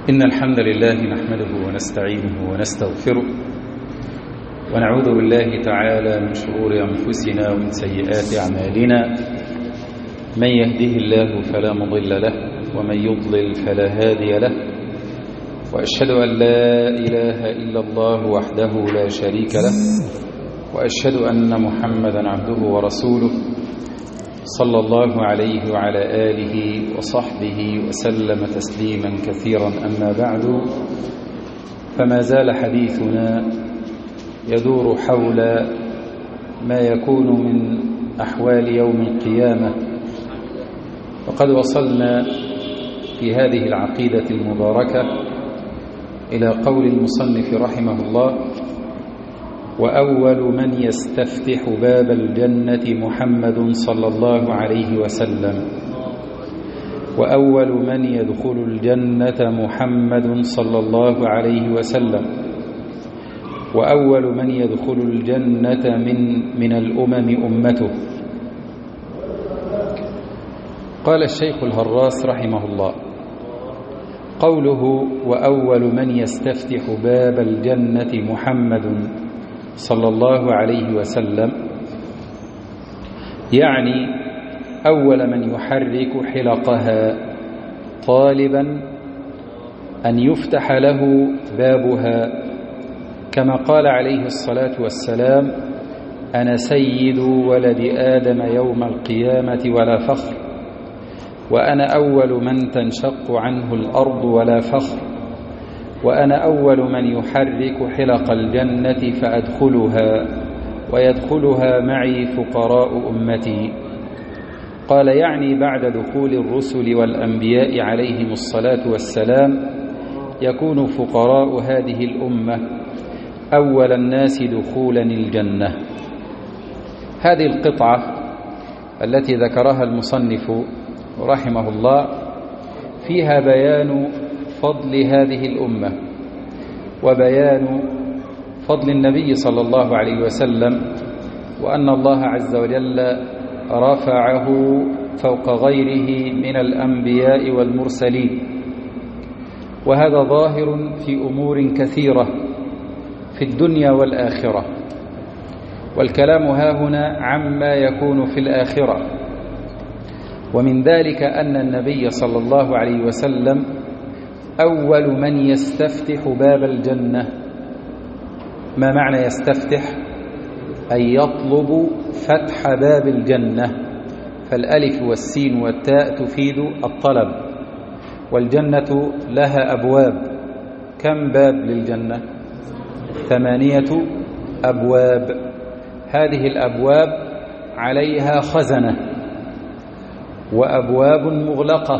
إن الحمد لله نحمده ونستعينه ونستغفره ونعوذ بالله تعالى من شرور أنفسنا ومن سيئات أعمالنا. من يهده الله فلا مضل له ومن يضلل فلا هادي له، وأشهد أن لا إله إلا الله وحده لا شريك له، وأشهد أن محمدا عبده ورسوله صلى الله عليه وعلى آله وصحبه وسلم تسليما كثيرا. أما بعد، فما زال حديثنا يدور حول ما يكون من أحوال يوم القيامة، وقد وصلنا في هذه العقيدة المباركة إلى قول المصنف رحمه الله: وأول من يستفتح باب الجنة محمد صلى الله عليه وسلم. وأول من يدخل الجنة محمد صلى الله عليه وسلم. وأول من يدخل الجنة من الأمم أمته. قال الشيخ الهراس رحمه الله: قوله وأول من يستفتح باب الجنة محمد صلى الله عليه وسلم، يعني أول من يحرك حلقها طالبا أن يفتح له بابها، كما قال عليه الصلاة والسلام: أنا سيد ولد آدم يوم القيامة ولا فخر، وأنا أول من تنشق عنه الأرض ولا فخر، وأنا أول من يحرك حلق الجنة فأدخلها، ويدخلها معي فقراء أمتي. قال يعني بعد دخول الرسل والأنبياء عليهم الصلاة والسلام يكون فقراء هذه الأمة أول الناس دخولا الجنة. هذه القطعة التي ذكرها المصنف رحمه الله فيها بيان فضل هذه الأمة، وبيان فضل النبي صلى الله عليه وسلم، وأن الله عز وجل رفعه فوق غيره من الأنبياء والمرسلين. وهذا ظاهر في أمور كثيرة في الدنيا والآخرة، والكلام هاهنا عما يكون في الآخرة. ومن ذلك أن النبي صلى الله عليه وسلم أول من يستفتح باب الجنة. ما معنى يستفتح؟ أي يطلب فتح باب الجنة، فالألف والسين والتاء تفيد الطلب، والجنة لها أبواب. كم باب للجنة؟ 8 أبواب. هذه الأبواب عليها خزنة وأبواب مغلقة،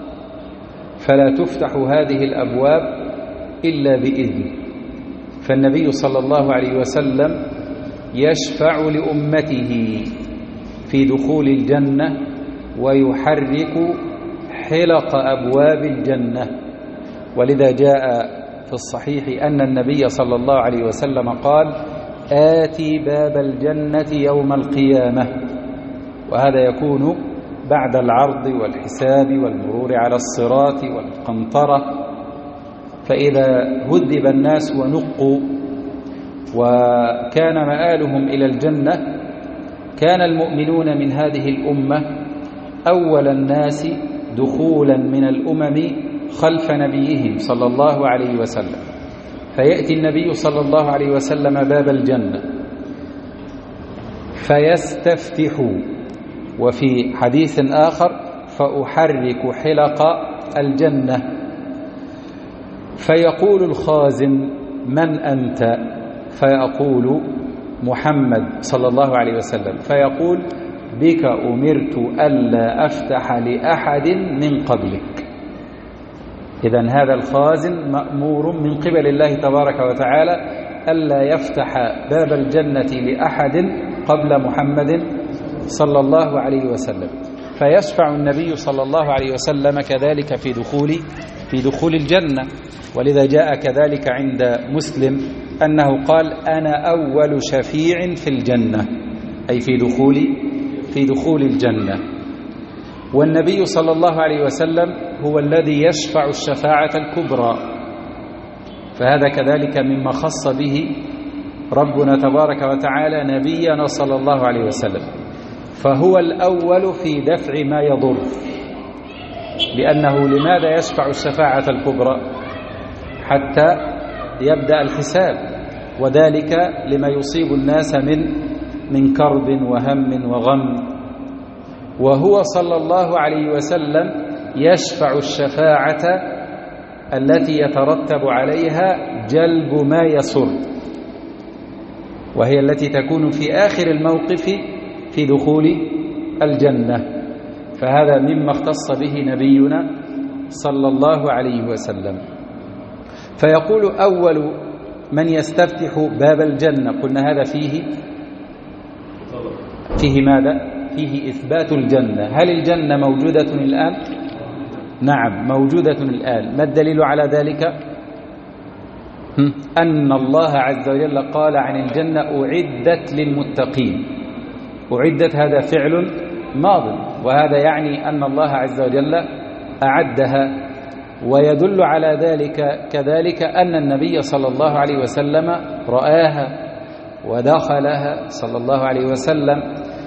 فلا تفتح هذه الأبواب إلا بإذن. فالنبي صلى الله عليه وسلم يشفع لأمته في دخول الجنة ويحرك حلق أبواب الجنة. ولذا جاء في الصحيح أن النبي صلى الله عليه وسلم قال: آتي باب الجنة يوم القيامة. وهذا يكون بعد العرض والحساب والمرور على الصراط والقنطرة. فإذا هذب الناس ونقوا وكان مآلهم إلى الجنة، كان المؤمنون من هذه الأمة أول الناس دخولا من الأمم خلف نبيهم صلى الله عليه وسلم. فيأتي النبي صلى الله عليه وسلم باب الجنة فيستفتح. وفي حديث آخر: فأحرك حلق الجنة. فيقول الخازن: من أنت؟ فيقول: محمد صلى الله عليه وسلم. فيقول: بك أمرت ألا أفتح لأحد من قبلك. إذن هذا الخازن مأمور من قبل الله تبارك وتعالى ألا يفتح باب الجنة لأحد قبل محمد صلى الله عليه وسلم. فيشفع النبي صلى الله عليه وسلم كذلك في دخول الجنة. ولذا جاء كذلك عند مسلم أنه قال: أنا أول شفيع في الجنة، أي في دخول الجنة. والنبي صلى الله عليه وسلم هو الذي يشفع الشفاعة الكبرى، فهذا كذلك مما خص به ربنا تبارك وتعالى نبينا صلى الله عليه وسلم، فهو الأول في دفع ما يضر. لأنه لماذا يشفع الشفاعة الكبرى؟ حتى يبدأ الحساب، وذلك لما يصيب الناس من كرب وهم وغم، وهو صلى الله عليه وسلم يشفع الشفاعة التي يترتب عليها جلب ما يسر، وهي التي تكون في آخر الموقف في دخول الجنة. فهذا مما اختص به نبينا صلى الله عليه وسلم. فيقول أول من يستفتح باب الجنة، قلنا هذا فيه ماذا؟ فيه إثبات الجنة. هل الجنة موجودة الآن؟ نعم موجودة الآن. ما الدليل على ذلك؟ أن الله عز وجل قال عن الجنة أعدت للمتقين. أعدت هذا فعل ماض، وهذا يعني أن الله عز وجل أعدها. ويدل على ذلك كذلك أن النبي صلى الله عليه وسلم رآها ودخلها صلى الله عليه وسلم،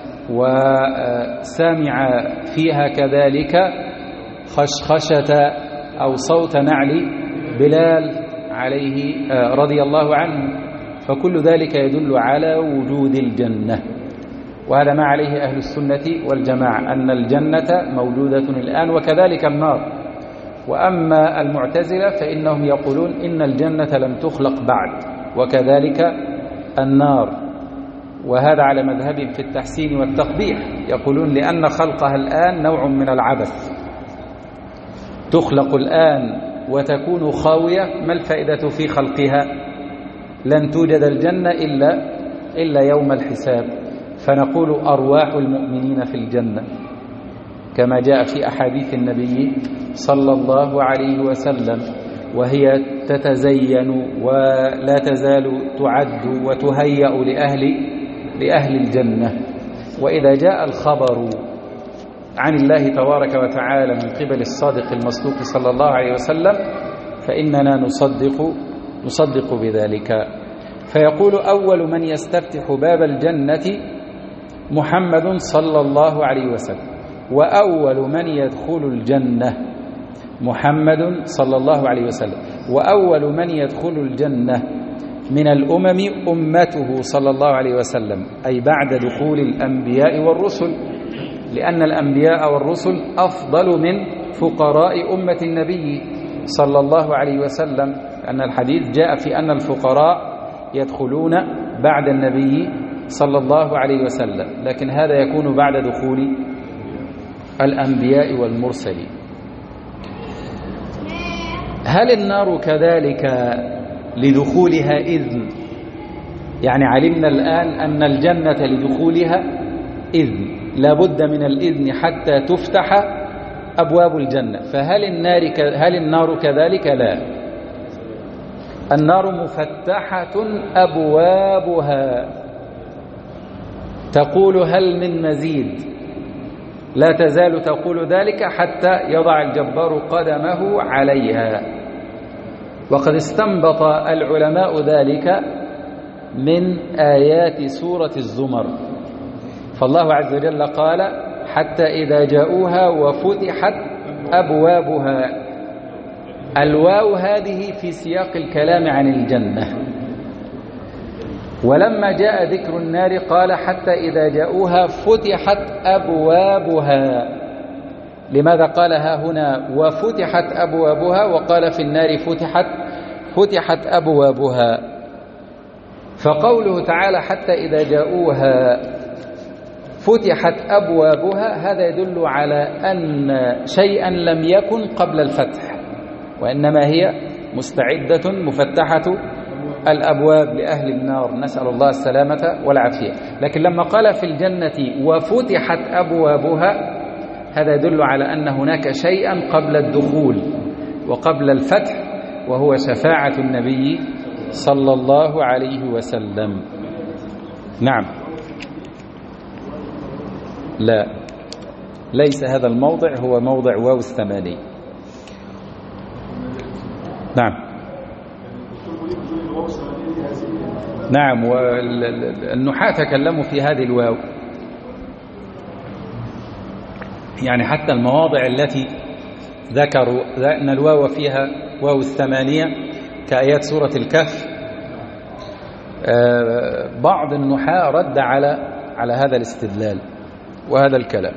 وسمع فيها كذلك خشخشة أو صوت نعل بلال عليه رضي الله عنه. فكل ذلك يدل على وجود الجنة، وهذا ما عليه أهل السنة والجماعة، أن الجنة موجودة الآن وكذلك النار. وأما المعتزلة فإنهم يقولون إن الجنة لم تخلق بعد وكذلك النار، وهذا على مذهبهم في التحسين والتقبيح. يقولون لأن خلقها الآن نوع من العبث، تخلق الآن وتكون خاوية، ما الفائدة في خلقها؟ لن توجد الجنة إلا يوم الحساب. فنقول أرواح المؤمنين في الجنة كما جاء في أحاديث النبي صلى الله عليه وسلم، وهي تتزين ولا تزال تعد وتهيأ لأهل الجنة. وإذا جاء الخبر عن الله تبارك وتعالى من قبل الصادق المصدوق صلى الله عليه وسلم فإننا نصدق بذلك. فيقول أول من يستفتح باب الجنة محمد صلى الله عليه وسلم، وأول من يدخل الجنة محمد صلى الله عليه وسلم، وأول من يدخل الجنة من الأمم أمته صلى الله عليه وسلم، أي بعد دخول الأنبياء والرسل، لأن الأنبياء والرسل أفضل من فقراء أمة النبي صلى الله عليه وسلم، أن الحديث جاء في أن الفقراء يدخلون بعد النبي صلى الله عليه وسلم، لكن هذا يكون بعد دخول الأنبياء والمرسلين. هل النار كذلك لدخولها إذن؟ يعني علمنا الآن أن الجنة لدخولها إذن، لابد من الإذن حتى تفتح أبواب الجنة. فهل النار كذلك؟ لا، النار مفتحة أبوابها، تقول هل من مزيد، لا تزال تقول ذلك حتى يضع الجبار قدمه عليها. وقد استنبط العلماء ذلك من آيات سورة الزمر، فالله عز وجل قال حتى إذا جاءوها وفتحت أبوابها. الواو هذه في سياق الكلام عن الجنة، ولما جاء ذكر النار قال حتى إذا جاءوها فتحت أبوابها. لماذا قالها هنا وفتحت أبوابها وقال في النار فتحت أبوابها؟ فقوله تعالى حتى إذا جاءوها فتحت أبوابها هذا يدل على أن شيئا لم يكن قبل الفتح، وإنما هي مستعدة مفتحة الأبواب لأهل النار، نسأل الله السلامة والعافية. لكن لما قال في الجنة وفتحت أبوابها هذا يدل على أن هناك شيئا قبل الدخول وقبل الفتح، وهو شفاعة النبي صلى الله عليه وسلم. نعم، لا ليس هذا الموضع هو موضع واو الثمانية. نعم، والنحاة تكلموا في هذه الواو، يعني حتى المواضع التي ذكروا أن الواو فيها واو الثمانية كآيات سورة الكهف، بعض النحاة رد على هذا الاستدلال وهذا الكلام.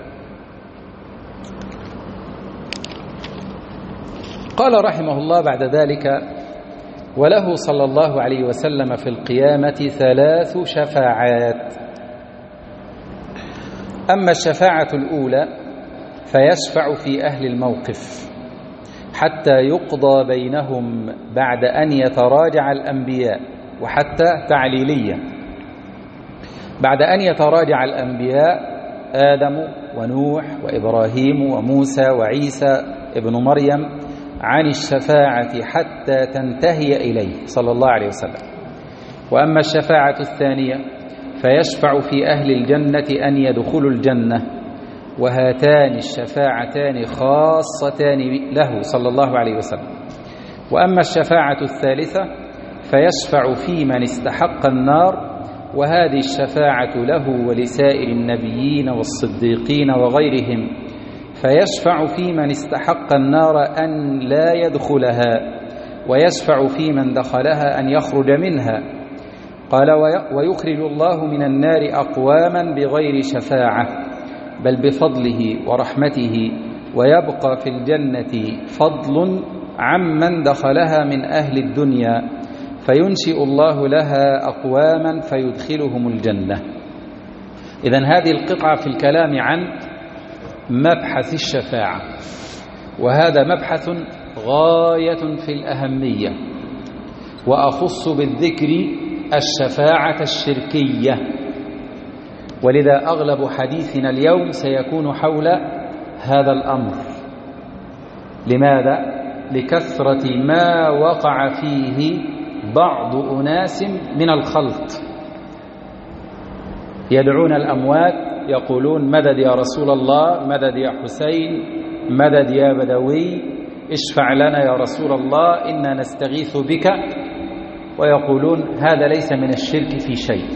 قال رحمه الله بعد ذلك: وله صلى الله عليه وسلم في القيامة 3 شفاعات. أما الشفاعة الأولى فيشفع في أهل الموقف حتى يقضى بينهم بعد أن يتراجع الأنبياء، وحتى تعليلية، بعد أن يتراجع الأنبياء آدم ونوح وإبراهيم وموسى وعيسى ابن مريم عن الشفاعة حتى تنتهي إليه صلى الله عليه وسلم. وأما الشفاعة الثانية فيشفع في أهل الجنة أن يدخلوا الجنة، وهاتان الشفاعتان خاصتان له صلى الله عليه وسلم. وأما الشفاعة الثالثة فيشفع في من استحق النار، وهذه الشفاعة له ولسائر النبيين والصديقين وغيرهم، فيشفع في من استحق النار أن لا يدخلها، ويشفع في من دخلها أن يخرج منها. قال: ويخرج الله من النار أقواما بغير شفاعة بل بفضله ورحمته، ويبقى في الجنة فضل عمن دخلها من أهل الدنيا، فينشئ الله لها أقواما فيدخلهم الجنة. إذن هذه القطعة في الكلام عن مبحث الشفاعة، وهذا مبحث غاية في الأهمية، وأخص بالذكر الشفاعة الشركية، ولذا أغلب حديثنا اليوم سيكون حول هذا الأمر. لماذا؟ لكثرة ما وقع فيه بعض أناس من الخلط، يدعون الأموات يقولون: مدد يا رسول الله، مدد يا حسين، مدد يا بدوي، اشفع لنا يا رسول الله، إنا نستغيث بك. ويقولون هذا ليس من الشرك في شيء.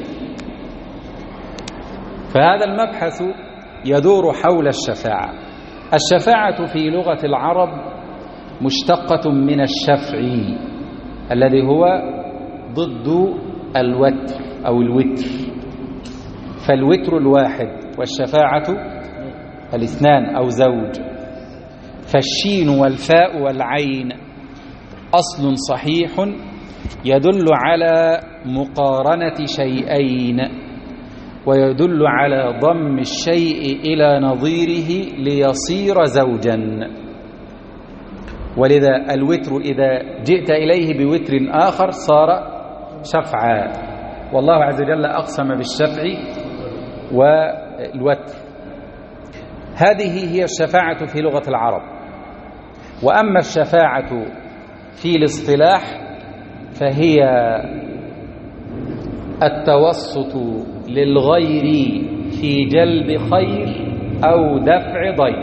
فهذا المبحث يدور حول الشفاعة. الشفاعة في لغة العرب مشتقة من الشفع الذي هو ضد الوتر أو الوتر، فالوتر الواحد والشفاعة الاثنان أو زوج. فالشين والفاء والعين أصل صحيح يدل على مقارنة شيئين، ويدل على ضم الشيء إلى نظيره ليصير زوجا. ولذا الوتر إذا جئت إليه بوتر آخر صار شفعا، والله عز وجل أقسم بالشفع والوتر. هذه هي الشفاعة في لغة العرب. وأما الشفاعة في الاصطلاح فهي التوسط للغير في جلب خير أو دفع ضير.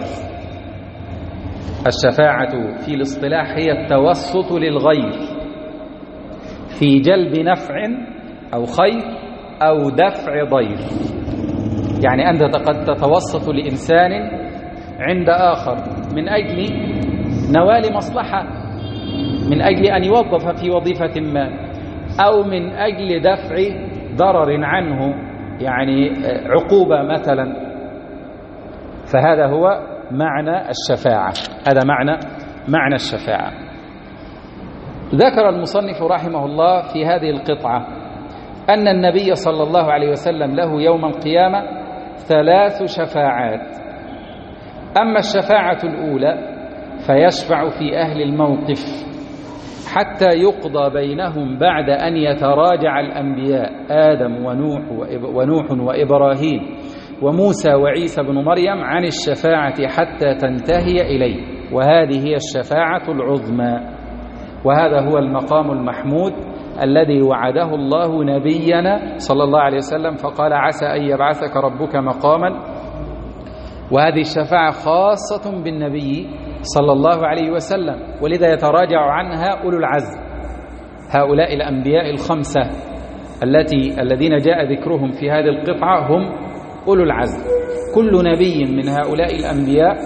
الشفاعة في الاصطلاح هي التوسط للغير في جلب نفع أو خير أو دفع ضير. يعني أنت قد تتوسط لإنسان عند آخر من أجل نوال مصلحة، من أجل أن يوظف في وظيفة ما، أو من أجل دفع ضرر عنه، يعني عقوبة مثلا. فهذا هو معنى الشفاعة، هذا معنى الشفاعة. ذكر المصنف رحمه الله في هذه القطعة أن النبي صلى الله عليه وسلم له يوم القيامة 3 شفاعات. أما الشفاعة الأولى فيشفع في أهل الموقف حتى يقضى بينهم بعد أن يتراجع الأنبياء آدم ونوح وإبراهيم وموسى وعيسى بن مريم عن الشفاعة حتى تنتهي إليه، وهذه هي الشفاعة العظمى. وهذا هو المقام المحمود الذي وعده الله نبينا صلى الله عليه وسلم، فقال: عسى أن يبعثك ربك مقاما وهذه الشفاعة خاصة بالنبي صلى الله عليه وسلم، ولذا يتراجع عنها أولو العزم. هؤلاء الأنبياء الخمسة الذين جاء ذكرهم في هذه القطعة هم أولو العزم. كل نبي من هؤلاء الأنبياء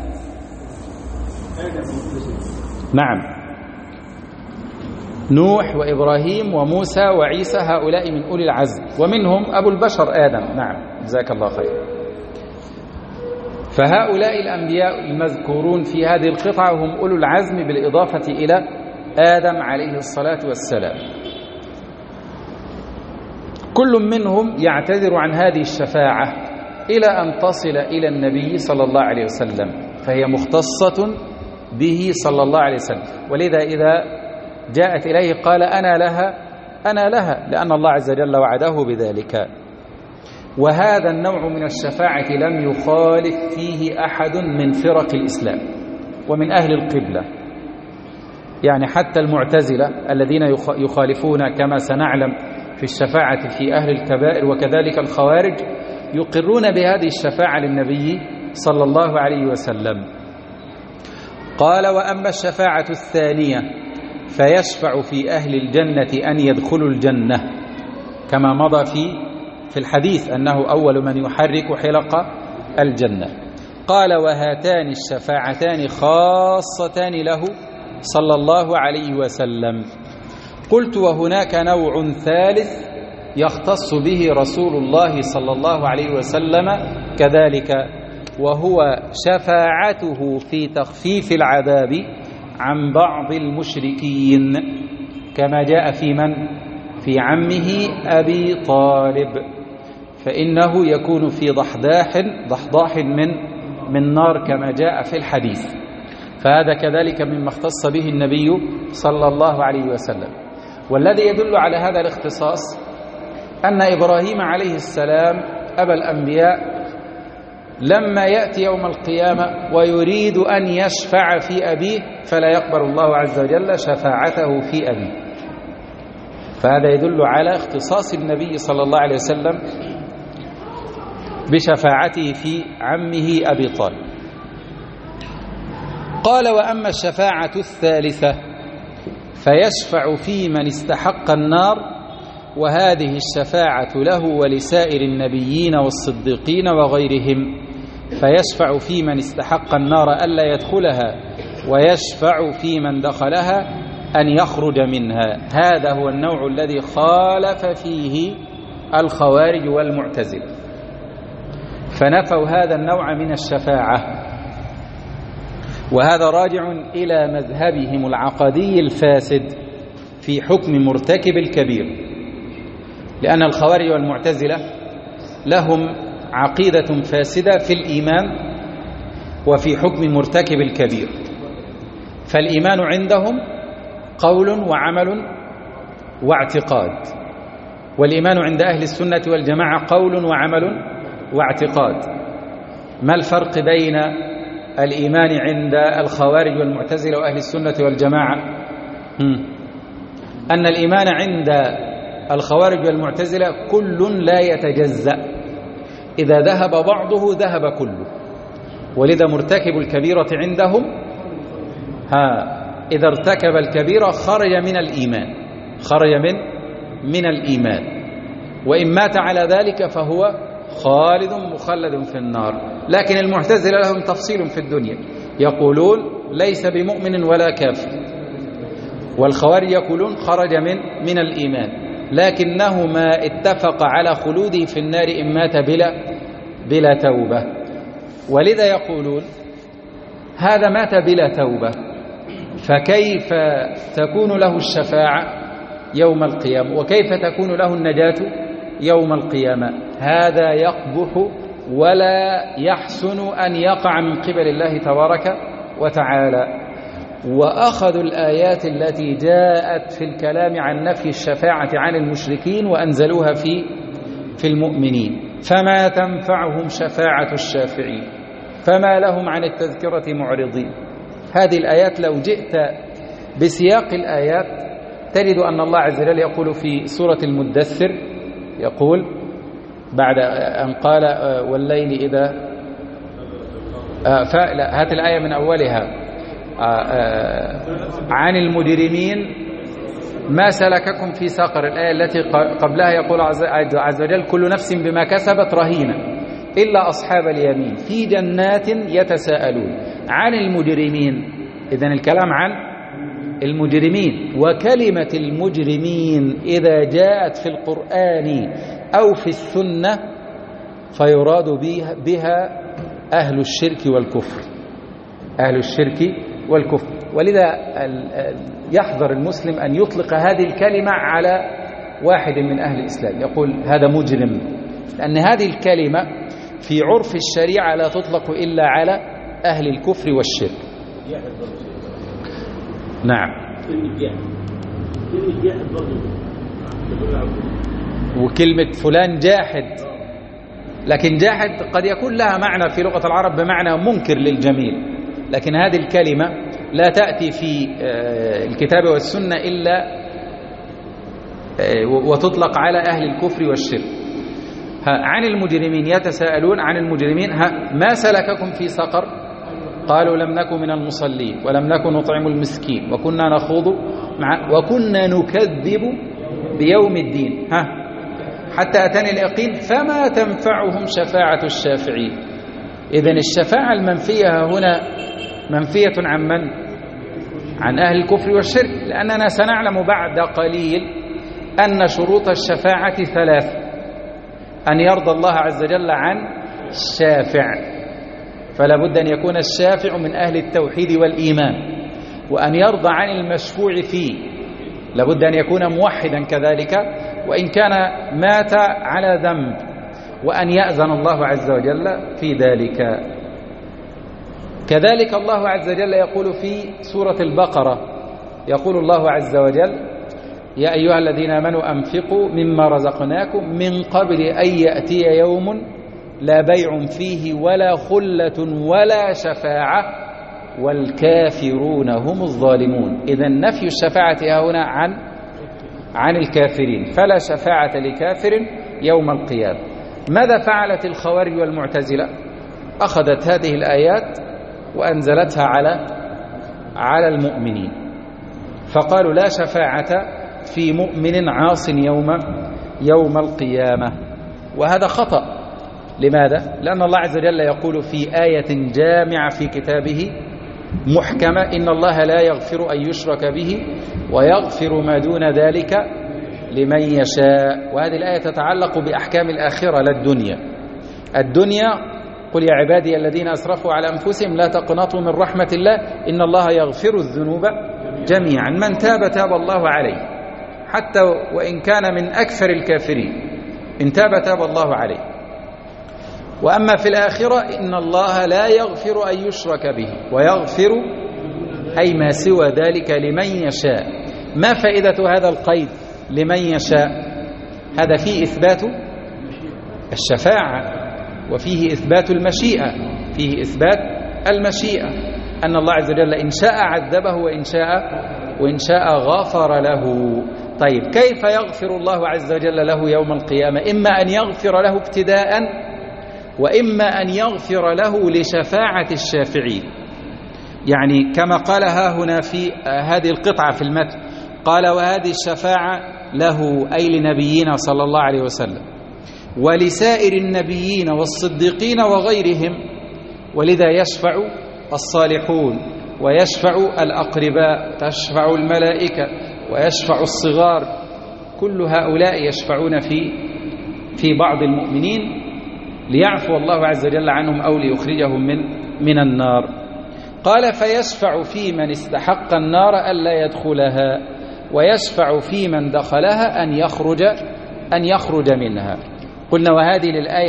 نعم، نوح وإبراهيم وموسى وعيسى، هؤلاء من أولي العزم، ومنهم أبو البشر آدم. نعم، جزاك الله خير. فهؤلاء الأنبياء المذكورون في هذه القطعة هم أولو العزم بالإضافة إلى آدم عليه الصلاة والسلام. كل منهم يعتذر عن هذه الشفاعة إلى أن تصل إلى النبي صلى الله عليه وسلم، فهي مختصة به صلى الله عليه وسلم. ولذا إذا جاءت إليه قال أنا لها، لأن الله عز وجل وعده بذلك. وهذا النوع من الشفاعة لم يخالف فيه أحد من فرق الإسلام ومن أهل القبلة، يعني حتى المعتزلة الذين يخالفون كما سنعلم في الشفاعة في أهل الكبائر، وكذلك الخوارج يقرون بهذه الشفاعة للنبي صلى الله عليه وسلم. قال وأما الشفاعة الثانية فيشفع في أهل الجنة أن يدخلوا الجنة، كما مضى في الحديث أنه أول من يحرك حلق الجنة. قال وهاتان الشفاعتان خاصتان له صلى الله عليه وسلم. قلت وهناك نوع ثالث يختص به رسول الله صلى الله عليه وسلم كذلك، وهو شفاعته في تخفيف العذاب عن بعض المشركين، كما جاء في عمه أبي طالب، فإنه يكون في ضحضاح من نار كما جاء في الحديث. فهذا كذلك مما اختص به النبي صلى الله عليه وسلم. والذي يدل على هذا الاختصاص أن إبراهيم عليه السلام أبا الأنبياء لما يأتي يوم القيامة ويريد أن يشفع في أبيه فلا يقبل الله عز وجل شفاعته في أبيه، فهذا يدل على اختصاص النبي صلى الله عليه وسلم بشفاعته في عمه أبي طالب. قال وأما الشفاعة الثالثة فيشفع في من استحق النار، وهذه الشفاعة له ولسائر النبيين والصديقين وغيرهم، فيشفع في من استحق النار ألا يدخلها، ويشفع في من دخلها أن يخرج منها. هذا هو النوع الذي خالف فيه الخوارج والمعتزلة، فنفوا هذا النوع من الشفاعة، وهذا راجع إلى مذهبهم العقدي الفاسد في حكم مرتكب الكبير، لأن الخوارج والمعتزلة لهم عقيدة فاسدة في الإيمان وفي حكم مرتكب الكبير. فالإيمان عندهم قول وعمل واعتقاد، والإيمان عند أهل السنة والجماعة قول وعمل واعتقاد. ما الفرق بين الإيمان عند الخوارج والمعتزلة وأهل السنة والجماعة؟ أن الإيمان عند الخوارج والمعتزلة كل لا يتجزأ، إذا ذهب بعضه ذهب كله، ولذا مرتكب الكبيرة عندهم إذا ارتكب الكبيرة خرج من الإيمان، خرج من الإيمان، وإن مات على ذلك فهو خالد مخلد في النار. لكن المعتزلة لهم تفصيل في الدنيا، يقولون ليس بمؤمن ولا كافر، والخوارج يقولون خرج من الإيمان، لكنهما اتفق على خلوده في النار إن مات بلا توبة. ولذا يقولون هذا مات بلا توبة، فكيف تكون له الشفاعة يوم القيامة، وكيف تكون له النجاة يوم القيامة؟ هذا يقبح ولا يحسن أن يقع من قبل الله تبارك وتعالى. وأخذوا الآيات التي جاءت في الكلام عن نفي الشفاعة عن المشركين وأنزلوها في المؤمنين، فما تنفعهم شفاعة الشافعين، فما لهم عن التذكرة معرضين. هذه الآيات لو جئت بسياق الآيات تجد أن الله عز وجل يقول في سورة المدثر، يقول بعد أن قال والليل إذا هات الآية من أولها. عن المجرمين ما سلككم في سقر، الآية التي قبلها يقول عز وجل كل نفس بما كسبت رهينة إلا أصحاب اليمين في جنات يتساءلون. عن المجرمين، إذن الكلام عن المجرمين. وكلمة المجرمين إذا جاءت في القرآن أو في السنة فيراد بها أهل الشرك والكفر، أهل الشرك والكفر. ولذا يحذر المسلم أن يطلق هذه الكلمة على واحد من أهل الإسلام، يقول هذا مجرم، لأن هذه الكلمة في عرف الشريعة لا تطلق إلا على أهل الكفر والشرك. نعم. وكلمة فلان جاحد، لكن جاحد قد يكون لها معنى في لغة العرب بمعنى منكر للجميل، لكن هذه الكلمة لا تأتي في الكتاب والسنة إلا وتطلق على أهل الكفر والشرك. عن المجرمين يتساءلون. عن المجرمين ما سلككم في سقر؟ قالوا لم نكن من المصلين ولم نكن نطعم المسكين وكنا نخوض وكنا نكذب بيوم الدين حتى أتاني اليقين فما تنفعهم شفاعة الشافعين. إذن الشفاعة المنفية هنا منفية عن من؟ عن أهل الكفر والشرك، لأننا سنعلم بعد قليل أن شروط الشفاعة 3: أن يرضى الله عز وجل عن الشافع، فلا بد أن يكون الشافع من أهل التوحيد والإيمان، وأن يرضى عن المشفوع فيه، لابد أن يكون موحدا كذلك وإن كان مات على ذنب، وأن يأذن الله عز وجل في ذلك. كذلك الله عز وجل يقول في سورة البقرة، يقول الله عز وجل: يا أيها الذين آمنوا أنفقوا مما رزقناكم من قبل أن يأتي يوم لا بيع فيه ولا خلة ولا شفاعة والكافرون هم الظالمون. إذن نفي الشفاعة هنا عن الكافرين، فلا شفاعة لكافر يوم القيامة. ماذا فعلت الخوارج والمعتزلة؟ أخذت هذه الآيات وأنزلتها على المؤمنين، فقالوا لا شفاعة في مؤمن عاص يوم القيامة، وهذا خطأ. لماذا؟ لأن الله عز وجل يقول في آية جامعة في كتابه محكمة: إن الله لا يغفر أن يشرك به ويغفر ما دون ذلك لمن يشاء. وهذه الآية تتعلق بأحكام الآخرة لا الدنيا. قل يا عبادي الذين أسرفوا على أنفسهم لا تقنطوا من رحمة الله إن الله يغفر الذنوب جميعا، من تاب الله عليه، حتى وإن كان من أكثر الكافرين، إن تاب الله عليه. وأما في الآخرة إن الله لا يغفر أن يشرك به ويغفر أي ما سوى ذلك لمن يشاء. ما فائدة هذا القيد لمن يشاء؟ هذا فيه إثبات الشفاعة وفيه إثبات المشيئة، فيه إثبات المشيئة، أن الله عز وجل إن شاء عذبه وإن شاء غفر له. طيب كيف يغفر الله عز وجل له يوم القيامة؟ إما أن يغفر له ابتداء، وإما أن يغفر له لشفاعة الشافعين. يعني كما قال هنا في هذه القطعة في المتن، قال: وهذه الشفاعة له أي لنبينا صلى الله عليه وسلم ولسائر النبيين والصديقين وغيرهم، ولذا يشفع الصالحون ويشفع الأقرباء، تشفع الملائكة ويشفع الصغار، كل هؤلاء يشفعون في بعض المؤمنين ليعفو الله عز وجل عنهم أو ليخرجهم من النار. قال: فيشفع في من استحق النار ألا يدخلها، ويشفع في من دخلها أن يخرج منها. قلنا وهذه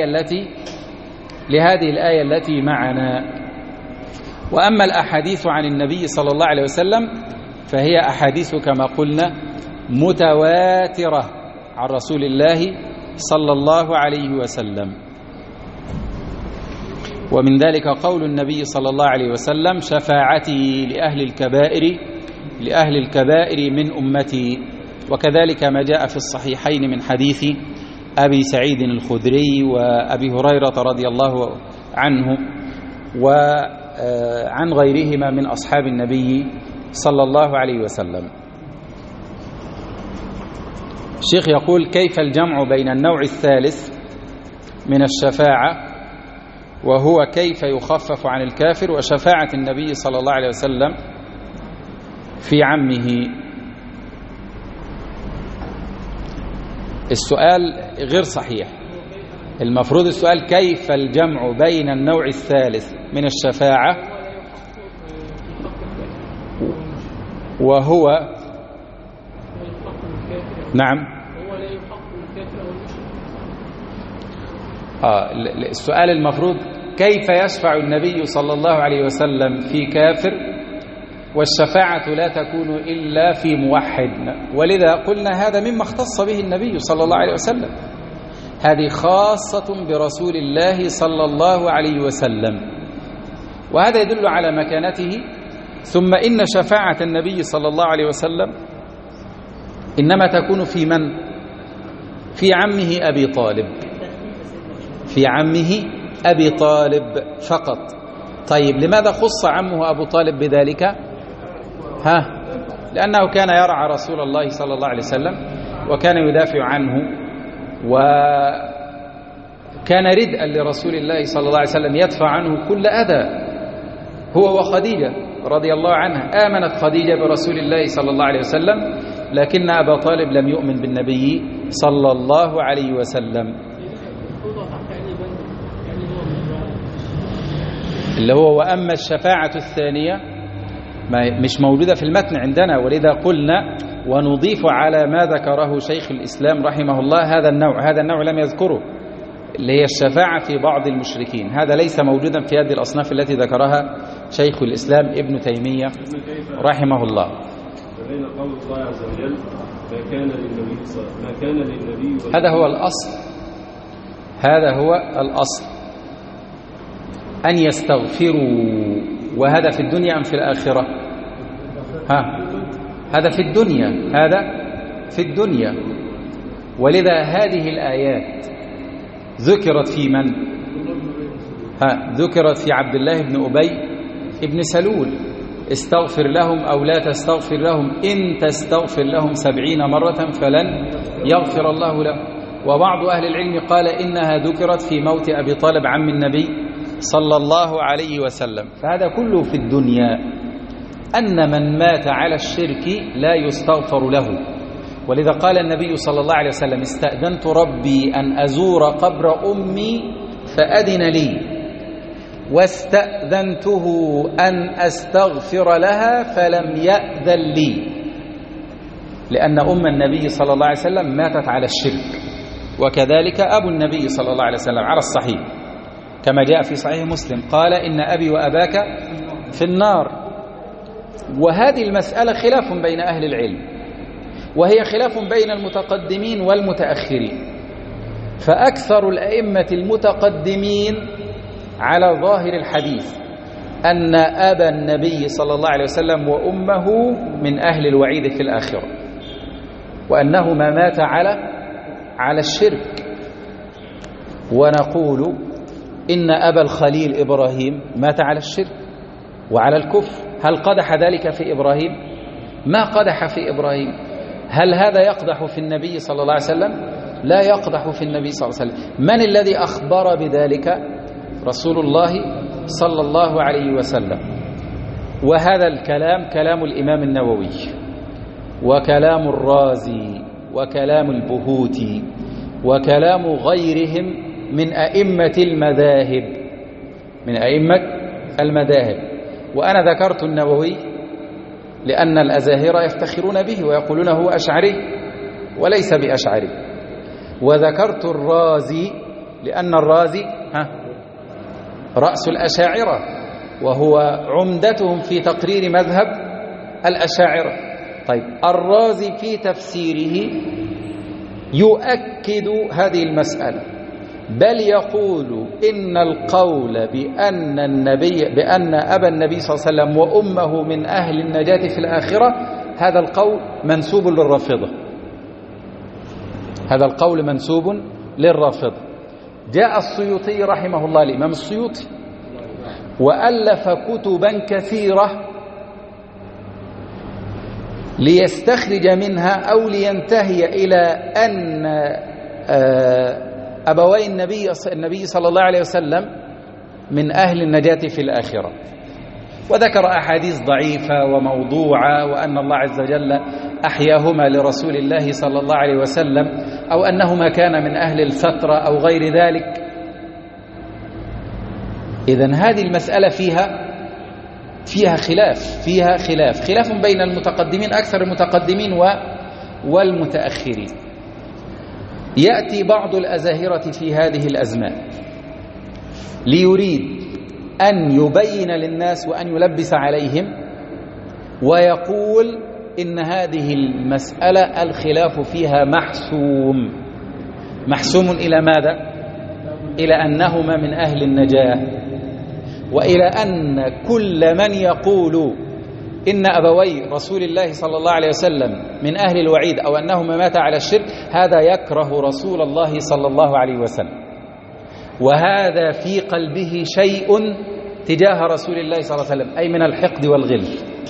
لهذه الآية التي معنا. وأما الأحاديث عن النبي صلى الله عليه وسلم فهي أحاديث كما قلنا متواترة عن رسول الله صلى الله عليه وسلم. ومن ذلك قول النبي صلى الله عليه وسلم: شفاعتي لأهل الكبائر من أمتي. وكذلك ما جاء في الصحيحين من حديث أبي سعيد الخدري وأبي هريرة رضي الله عنه وعن غيرهما من أصحاب النبي صلى الله عليه وسلم. الشيخ يقول: كيف الجمع بين النوع الثالث من الشفاعة وهو كيف يخفف عن الكافر وشفاعة النبي صلى الله عليه وسلم في عمه؟ السؤال غير صحيح. المفروض السؤال: كيف الجمع بين النوع الثالث من الشفاعة وهو نعم السؤال المفروض: كيف يشفع النبي صلى الله عليه وسلم في كافر والشفاعة لا تكون إلا في موحد؟ ولذا قلنا هذا مما اختص به النبي صلى الله عليه وسلم، هذه خاصة برسول الله صلى الله عليه وسلم، وهذا يدل على مكانته. ثم إن شفاعة النبي صلى الله عليه وسلم إنما تكون في من؟ في عمه أبي طالب، في عمه أبي طالب فقط. طيب لماذا خص عمه أبو طالب بذلك؟ لأنه كان يرعى رسول الله صلى الله عليه وسلم وكان يدافع عنه، وكان ردءا لرسول الله صلى الله عليه وسلم يدفع عنه كل أذى، هو وخديجة رضي الله عنها. آمنت خديجة برسول الله صلى الله عليه وسلم، لكن أبا طالب لم يؤمن بالنبي صلى الله عليه وسلم، اللي هو وأما الشفاعة الثانية مش موجودة في المتن عندنا، ولذا قلنا ونضيف على ما ذكره شيخ الإسلام رحمه الله هذا النوع لم يذكره، اللي هي الشفاعة في بعض المشركين، هذا ليس موجودا في هذه الأصناف التي ذكرها شيخ الإسلام ابن تيمية رحمه الله. بين قول الله عز وجل ما كان للنبي هذا هو الأصل أن يستغفروا، وهذا في الدنيا أم في الآخرة؟ هذا في الدنيا. ولذا هذه الآيات ذكرت في من؟ ذكرت في عبد الله بن أبي بن سلول: استغفر لهم أو لا تستغفر لهم إن تستغفر لهم 70 مرة فلن يغفر الله لهم. وبعض أهل العلم قال إنها ذكرت في موت أبي طالب عم النبي صلى الله عليه وسلم. فهذا كله في الدنيا، أن من مات على الشرك لا يستغفر له. ولذا قال النبي صلى الله عليه وسلم: استأذنت ربي أن أزور قبر أمي فأذن لي، واستأذنته أن أستغفر لها فلم يأذن لي، لأن أم النبي صلى الله عليه وسلم ماتت على الشرك، وكذلك أبو النبي صلى الله عليه وسلم على الصحيح، كما جاء في صحيح مسلم قال: إن أبي وأباك في النار. وهذه المسألة خلاف بين أهل العلم، وهي خلاف بين المتقدمين والمتأخرين، فأكثر الأئمة المتقدمين على ظاهر الحديث أن أبا النبي صلى الله عليه وسلم وأمه من أهل الوعيد في الآخرة، وأنهما مات على الشرك. ونقول إن أبا الخليل إبراهيم مات على الشرك وعلى الكفر. هل قدح ذلك في إبراهيم؟ ما قدح في إبراهيم. هل هذا يقدح في النبي صلى الله عليه وسلم؟ لا يقدح في النبي صلى الله عليه وسلم. من الذي أخبر بذلك؟ رسول الله صلى الله عليه وسلم. وهذا الكلام كلام الإمام النووي وكلام الرازي وكلام البهوتي وكلام غيرهم من أئمة المذاهب. وأنا ذكرت النووي لأن الأزاهرة يفتخرون به ويقولون هو أشعري وليس بأشعري، وذكرت الرازي لأن الرازي رأس الأشاعرة وهو عمدتهم في تقرير مذهب الأشاعرة. طيب الرازي في تفسيره يؤكد هذه المسألة، بل يقول إن القول بأن أبا النبي صلى الله عليه وسلم وأمه من أهل النجاة في الآخرة، هذا القول منسوب للرافضة، هذا القول منسوب للرافضة. جاء السيوطي رحمه الله، الإمام السيوطي، وألف كتبا كثيرة ليستخرج منها أو لينتهي إلى أن أبوي النبي صلى الله عليه وسلم من أهل النجاة في الآخرة، وذكر أحاديث ضعيفة وموضوعة، وأن الله عز وجل أحياهما لرسول الله صلى الله عليه وسلم، أو أنهما كان من أهل الفترة أو غير ذلك. إذن هذه المسألة فيها خلاف بين المتقدمين، أكثر المتقدمين والمتأخرين. يأتي بعض الأزاهرة في هذه الأزمان ليريد أن يبين للناس وأن يلبس عليهم، ويقول إن هذه المسألة الخلاف فيها محسوم إلى ماذا؟ إلى أنهما من أهل النجاة، وإلى أن كل من يقول إن أبوي رسول الله صلى الله عليه وسلم من أهل الوعيد أو أنهما مات على الشرك، هذا يكره رسول الله صلى الله عليه وسلم، وهذا في قلبه شيء تجاه رسول الله صلى الله عليه وسلم، أي من الحقد والغل،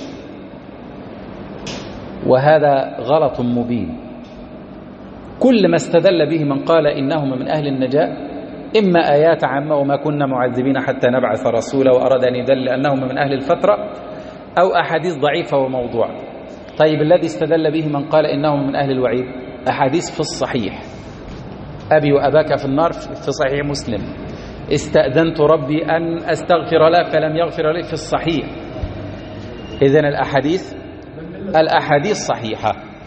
وهذا غلط مبين. كل ما استدل به من قال إنهما من أهل النجاة إما آيات عامة وما كنا معذبين حتى نبعث رسولا، وأراد أن يدل أنهما من أهل الفترة، أو أحاديث ضعيفة وموضوعة. طيب الذي استدل به من قال إنهما من أهل الوعيد أحاديث في الصحيح: أبي وأباك في النار، في صحيح مسلم. استأذنت ربي أن أستغفر له فلم يغفر لي، في الصحيح. إذن الأحاديث صحيحة.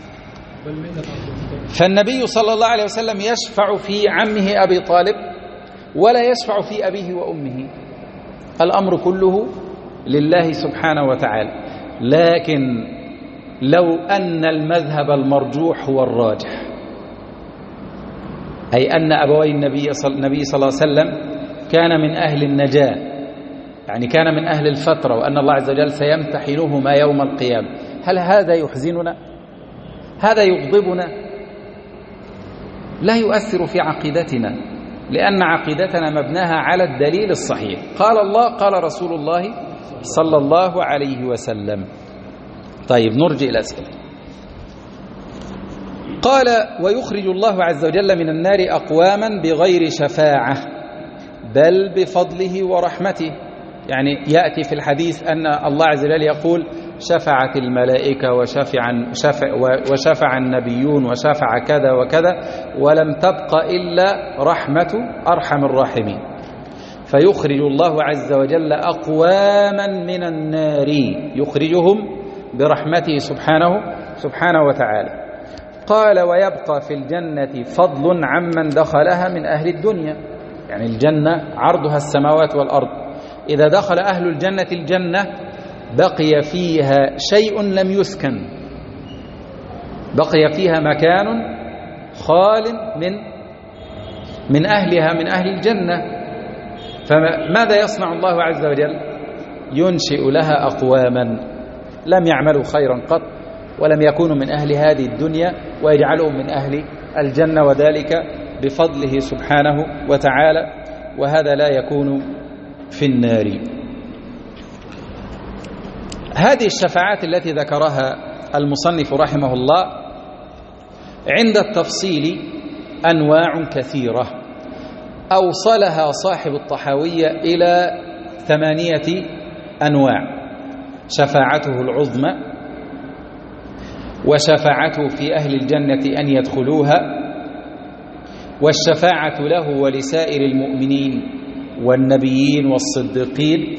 فالنبي صلى الله عليه وسلم يشفع في عمه أبي طالب ولا يشفع في أبيه وأمه، الأمر كله لله سبحانه وتعالى. لكن لو أن المذهب المرجوح هو الراجح، أي أن أبوي النبي صلى الله عليه وسلم كان من أهل النجاة، يعني كان من أهل الفترة، وأن الله عز وجل سيمتحنهما يوم القيامة، هل هذا يحزننا؟ هذا يغضبنا؟ لا يؤثر في عقيدتنا، لأن عقيدتنا مبناها على الدليل الصحيح، قال الله قال رسول الله صلى الله عليه وسلم. طيب نرجع إلى الأسئلة. قال: ويخرج الله عز وجل من النار أقواما بغير شفاعة بل بفضله ورحمته. يعني يأتي في الحديث أن الله عز وجل يقول: شفعت الملائكة وشفع النبيون وشفع كذا وكذا، ولم تبق إلا رحمة أرحم الراحمين. فيخرج الله عز وجل أقواما من النار، يخرجهم برحمته سبحانه وتعالى. قال: ويبقى في الجنة فضل عمن دخلها من أهل الدنيا. يعني الجنة عرضها السماوات والأرض، إذا دخل أهل الجنة بقي فيها شيء لم يسكن، بقي فيها مكان خال من أهلها، من أهل الجنة. فماذا يصنع الله عز وجل؟ ينشئ لها أقواما لم يعملوا خيرا قط ولم يكونوا من أهل هذه الدنيا، ويجعلهم من أهل الجنة، وذلك بفضله سبحانه وتعالى، وهذا لا يكون في النار. هذه الشفاعات التي ذكرها المصنف رحمه الله عند التفصيل أنواع كثيرة، أوصلها صاحب الطحاوية إلى 8 أنواع: شفاعته العظمى، وشفاعته في أهل الجنة أن يدخلوها، والشفاعة له ولسائر المؤمنين والنبيين والصديقين،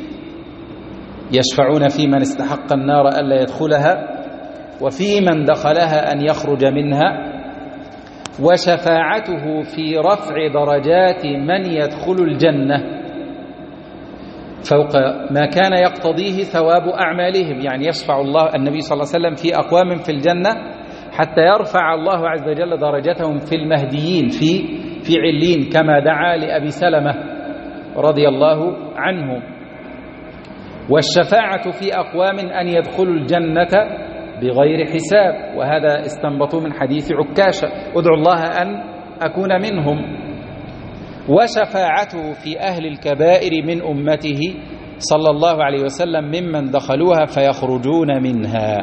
يشفعون في من استحق النار ألا يدخلها، وفي من دخلها أن يخرج منها، وشفاعته في رفع درجات من يدخل الجنة فوق ما كان يقتضيه ثواب أعمالهم. يعني يشفع الله النبي صلى الله عليه وسلم في أقوام في الجنة حتى يرفع الله عز وجل درجتهم في المهديين في علين، كما دعا لأبي سلمة رضي الله عنه. والشفاعة في أقوام أن يدخلوا الجنة بغير حساب، وهذا استنبطوا من حديث عكاشة: ادعوا الله أن أكون منهم. وشفاعته في أهل الكبائر من أمته صلى الله عليه وسلم ممن دخلوها فيخرجون منها.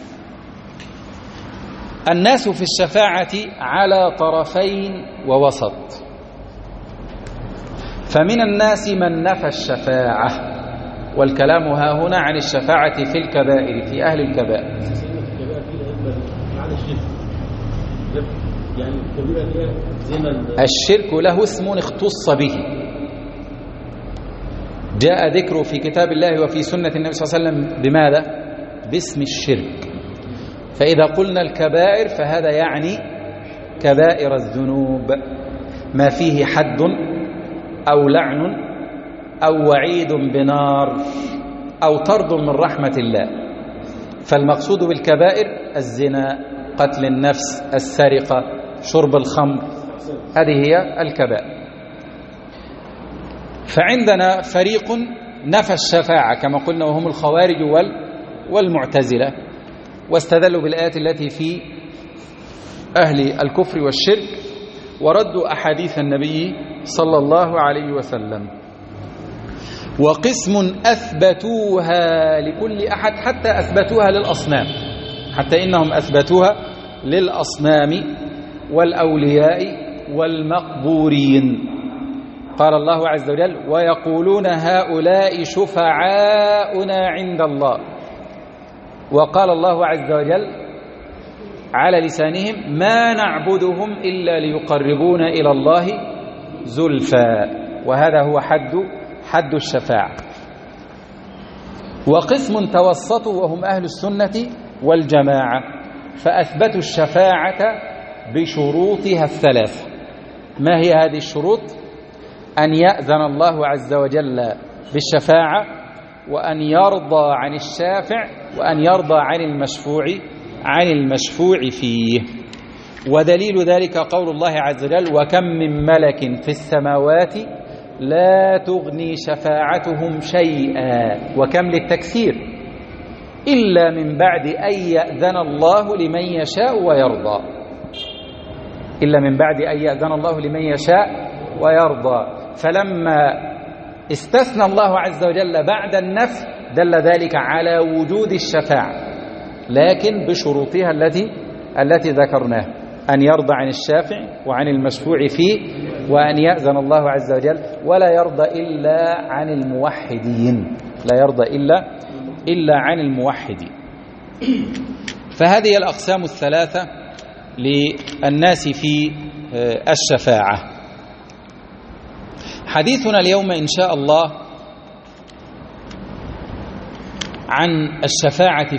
الناس في الشفاعة على طرفين ووسط، فمن الناس من نفى الشفاعة، والكلام ها هنا عن الشفاعة في الكبائر في أهل الكبائر. الشرك له اسم اختص به، جاء ذكره في كتاب الله وفي سنة النبي صلى الله عليه وسلم بماذا؟ باسم الشرك. فإذا قلنا الكبائر فهذا يعني كبائر الذنوب، ما فيه حد أو لعن أو وعيد بنار أو طرد من رحمة الله. فالمقصود بالكبائر الزنا، قتل النفس، السرقة، شرب الخمر، هذه هي الكبائر. فعندنا فريق نفى الشفاعة كما قلنا وهم الخوارج والمعتزلة، واستدلوا بالآيات التي في أهل الكفر والشرك، وردوا أحاديث النبي صلى الله عليه وسلم. وقسم أثبتوها لكل أحد، حتى أثبتوها للأصنام، حتى إنهم أثبتوها للأصنام والأولياء والمقبورين. قال الله عز وجل: ويقولون هؤلاء شفعاؤنا عند الله. وقال الله عز وجل على لسانهم: ما نعبدهم إلا ليقربونا إلى الله زلفى. وهذا هو حد الشفاعة. وقسم توسطوا وهم أهل السنة والجماعة، فأثبتوا الشفاعة بشروطها الثلاث. ما هي هذه الشروط؟ أن يأذن الله عز وجل بالشفاعة، وأن يرضى عن الشافع، وأن يرضى عن المشفوع فيه. ودليل ذلك قول الله عز وجل: وكم من ملك في السماوات لا تغني شفاعتهم شيئا، وكم للتكثير، إلا من بعد أن يأذن الله لمن يشاء ويرضى. إلا من بعد أن يأذن الله لمن يشاء ويرضى. فلما استثنى الله عز وجل بعد النفي دل ذلك على وجود الشفاعة، لكن بشروطها التي ذكرناها: أن يرضى عن الشافع وعن المشفوع فيه، وأن يأذن الله عز وجل، ولا يرضى إلا عن الموحدين، لا يرضى إلا عن الموحدين. فهذه الأقسام الثلاثة للناس في الشفاعة. حديثنا اليوم إن شاء الله عن الشفاعة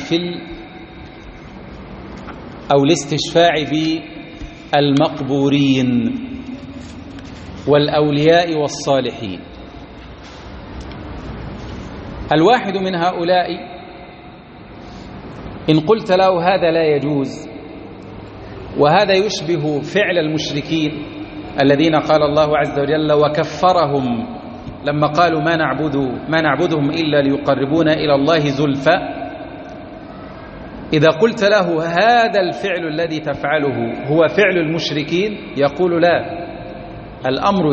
أو الاستشفاع بالمقبورين والأولياء والصالحين. الواحد من هؤلاء إن قلت له هذا لا يجوز، وهذا يشبه فعل المشركين الذين قال الله عز وجل: وكفرهم لما قالوا ما نعبدهم إلا ليقربونا إلى الله زلفى. إذا قلت له هذا الفعل الذي تفعله هو فعل المشركين، يقول: لا، الأمر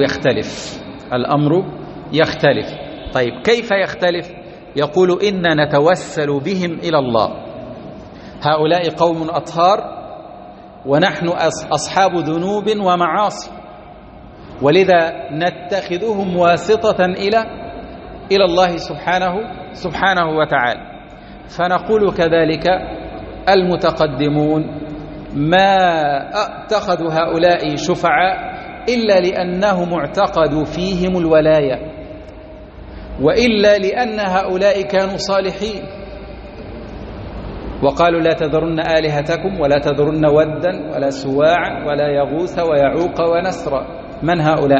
يختلف. طيب كيف يختلف؟ يقول: إننا نتوسل بهم إلى الله، هؤلاء قوم أطهار ونحن أصحاب ذنوب ومعاصي، ولذا نتخذهم واسطة إلى الله سبحانه وتعالى. فنقول كذلك المتقدمون ما اتخذوا هؤلاء شفعاء إلا لأنهم اعتقدوا فيهم الولاية، وإلا لأن هؤلاء كانوا صالحين، وقالوا: لا تذرن آلهتكم ولا تذرن ودا ولا سواعا ولا يغوث ويعوق ونسرا. من هؤلاء؟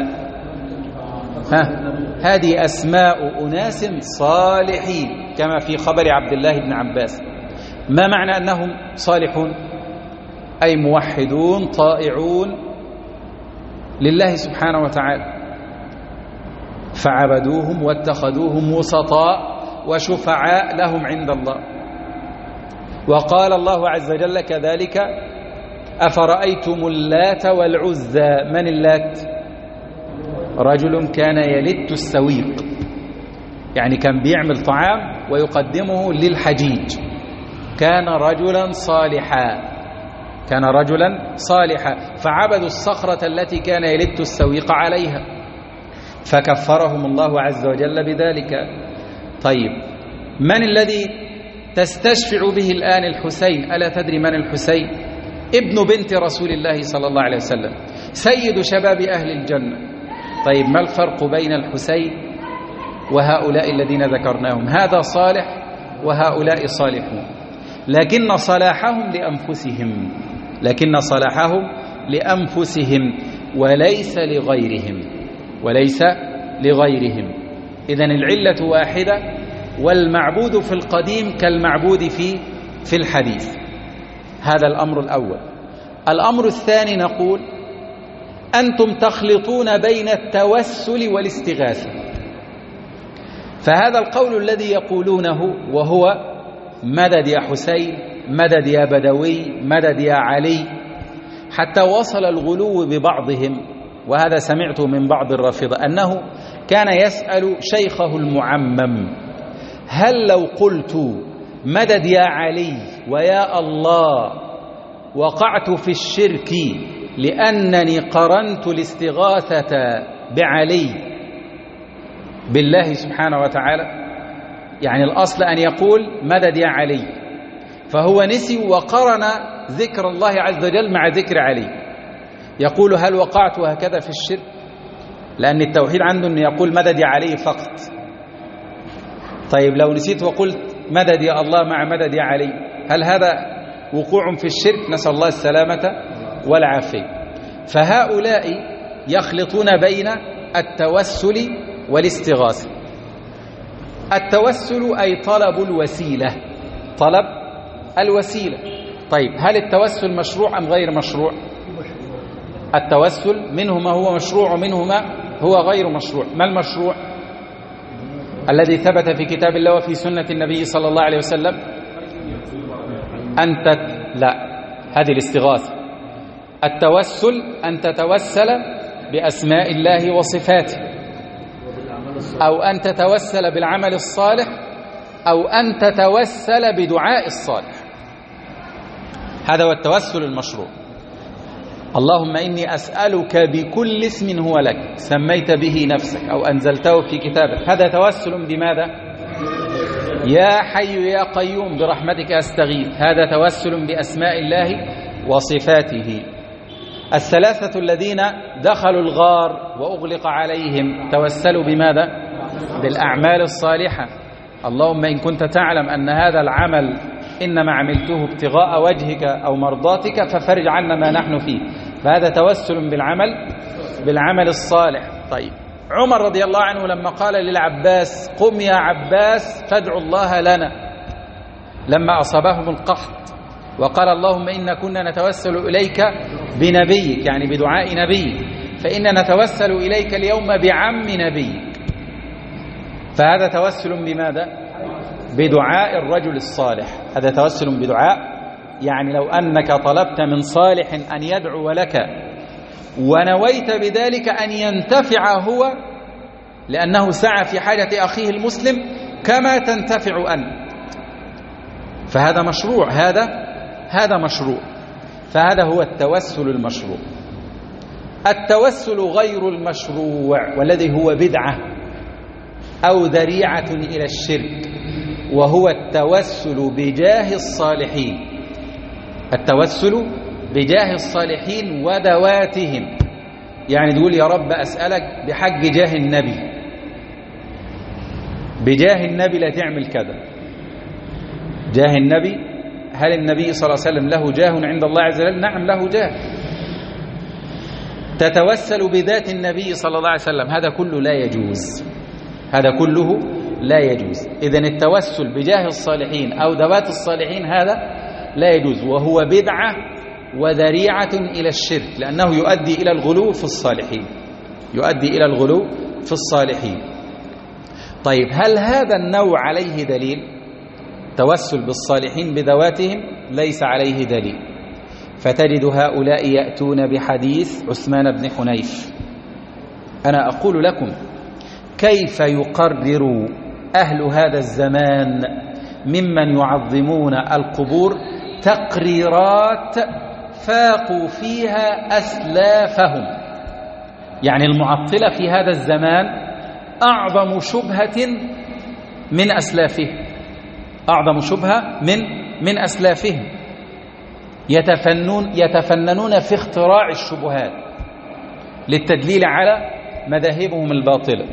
هذه أسماء أناس صالحين، كما في خبر عبد الله بن عباس. ما معنى أنهم صالحون؟ أي موحدون طائعون لله سبحانه وتعالى، فعبدوهم واتخذوهم وسطاء وشفعاء لهم عند الله. وقال الله عز وجل كذلك: أفرأيتم اللات والعزى. من اللات؟ رجل كان يلت السويق، يعني كان بيعمل طعام ويقدمه للحجيج. كان رجلا صالحا فعبدوا الصخرة التي كان يلت السويق عليها، فكفرهم الله عز وجل بذلك. طيب، من الذي تستشفع به الآن؟ الحسين. ألا تدري من الحسين؟ ابن بنت رسول الله صلى الله عليه وسلم، سيد شباب أهل الجنة. طيب، ما الفرق بين الحسين وهؤلاء الذين ذكرناهم؟ هذا صالح وهؤلاء صالحون، لكن صلاحهم لأنفسهم وليس لغيرهم. إذن العلة واحدة، والمعبود في القديم كالمعبود في الحديث. هذا الأمر الأول. الأمر الثاني، نقول أنتم تخلطون بين التوسل والاستغاثة. فهذا القول الذي يقولونه وهو مدد يا حسين، مدد يا بدوي، مدد يا علي، حتى وصل الغلو ببعضهم، وهذا سمعته من بعض الرافضة، أنه كان يسأل شيخه المعمم: هل لو قلت مدد يا علي ويا الله وقعت في الشرك لأنني قرنت الاستغاثة بعلي بالله سبحانه وتعالى؟ يعني الأصل أن يقول مدد يا علي، فهو نسي وقرن ذكر الله عز وجل مع ذكر علي. يقول: هل وقعت هكذا في الشرك؟ لأن التوحيد عنده أن يقول مدد يا علي فقط. طيب، لو نسيت وقلت مدد يا الله مع مدد يا علي، هل هذا وقوع في الشرك؟ نسأل الله السلامة والعافية. فهؤلاء يخلطون بين التوسل والاستغاثة. التوسل أي طلب الوسيلة. طيب، هل التوسل مشروع أم غير مشروع؟ التوسل منه ما هو مشروع ومنه ما هو غير مشروع. ما المشروع الذي ثبت في كتاب الله وفي سنة النبي صلى الله عليه وسلم؟ هذه الاستغاثة. التوسل أن تتوسل بأسماء الله وصفاته، أو أن تتوسل بالعمل الصالح، أو أن تتوسل بدعاء الصالح. هذا هو التوسل المشروع. اللهم إني أسألك بكل اسم هو لك سميت به نفسك أو أنزلته في كتابك. هذا توسل بماذا؟ يا حي يا قيوم برحمتك أستغيث. هذا توسل بأسماء الله وصفاته. الثلاثة الذين دخلوا الغار وأغلق عليهم توسلوا بماذا؟ بالأعمال الصالحة. اللهم إن كنت تعلم أن هذا العمل إنما عملته ابتغاء وجهك أو مرضاتك ففرج عنا ما نحن فيه. فهذا توسل بالعمل الصالح. طيب، عمر رضي الله عنه لما قال للعباس: قم يا عباس فادعوا الله لنا، لما أصابهم القحط، وقال: اللهم إنا كنا نتوسل إليك بنبيك، يعني بدعاء نبيك، فإنا نتوسل إليك اليوم بعم نبيك. فهذا توسل بماذا؟ بدعاء الرجل الصالح. هذا توسل بدعاء، يعني لو أنك طلبت من صالح أن يدعو لك ونويت بذلك أن ينتفع هو لأنه سعى في حاجة أخيه المسلم كما تنتفع أنت، فهذا مشروع. هذا مشروع. فهذا هو التوسل المشروع. التوسل غير المشروع والذي هو بدعة أو ذريعة إلى الشرك، وهو التوسل بجاه الصالحين. التوسل بجاه الصالحين وذواتهم، يعني تقول: يا رب أسألك بحق جاه النبي، بجاه النبي لا تعمل كذا. جاه النبي، هل النبي صلى الله عليه وسلم له جاه عند الله عز وجل؟ نعم له جاه. تتوسل بذات النبي صلى الله عليه وسلم، هذا كله لا يجوز. هذا كله لا يجوز. إذن التوسل بجاه الصالحين أو ذوات الصالحين هذا لا يجوز، وهو بدعة وذريعة إلى الشرك، لأنه يؤدي إلى الغلو في الصالحين. يؤدي إلى الغلو في الصالحين. طيب، هل هذا النوع عليه دليل؟ توسل بالصالحين بذواتهم ليس عليه دليل. فتجد هؤلاء يأتون بحديث عثمان بن حنيف أنا أقول لكم كيف يقرر أهل هذا الزمان ممن يعظمون القبور تقريرات فاقوا فيها أسلافهم. يعني المعطلة في هذا الزمان أعظم شبهة من أسلافهم، أعظم شبهة من أسلافهم، يتفننون في اختراع الشبهات للتدليل على مذاهبهم الباطلة.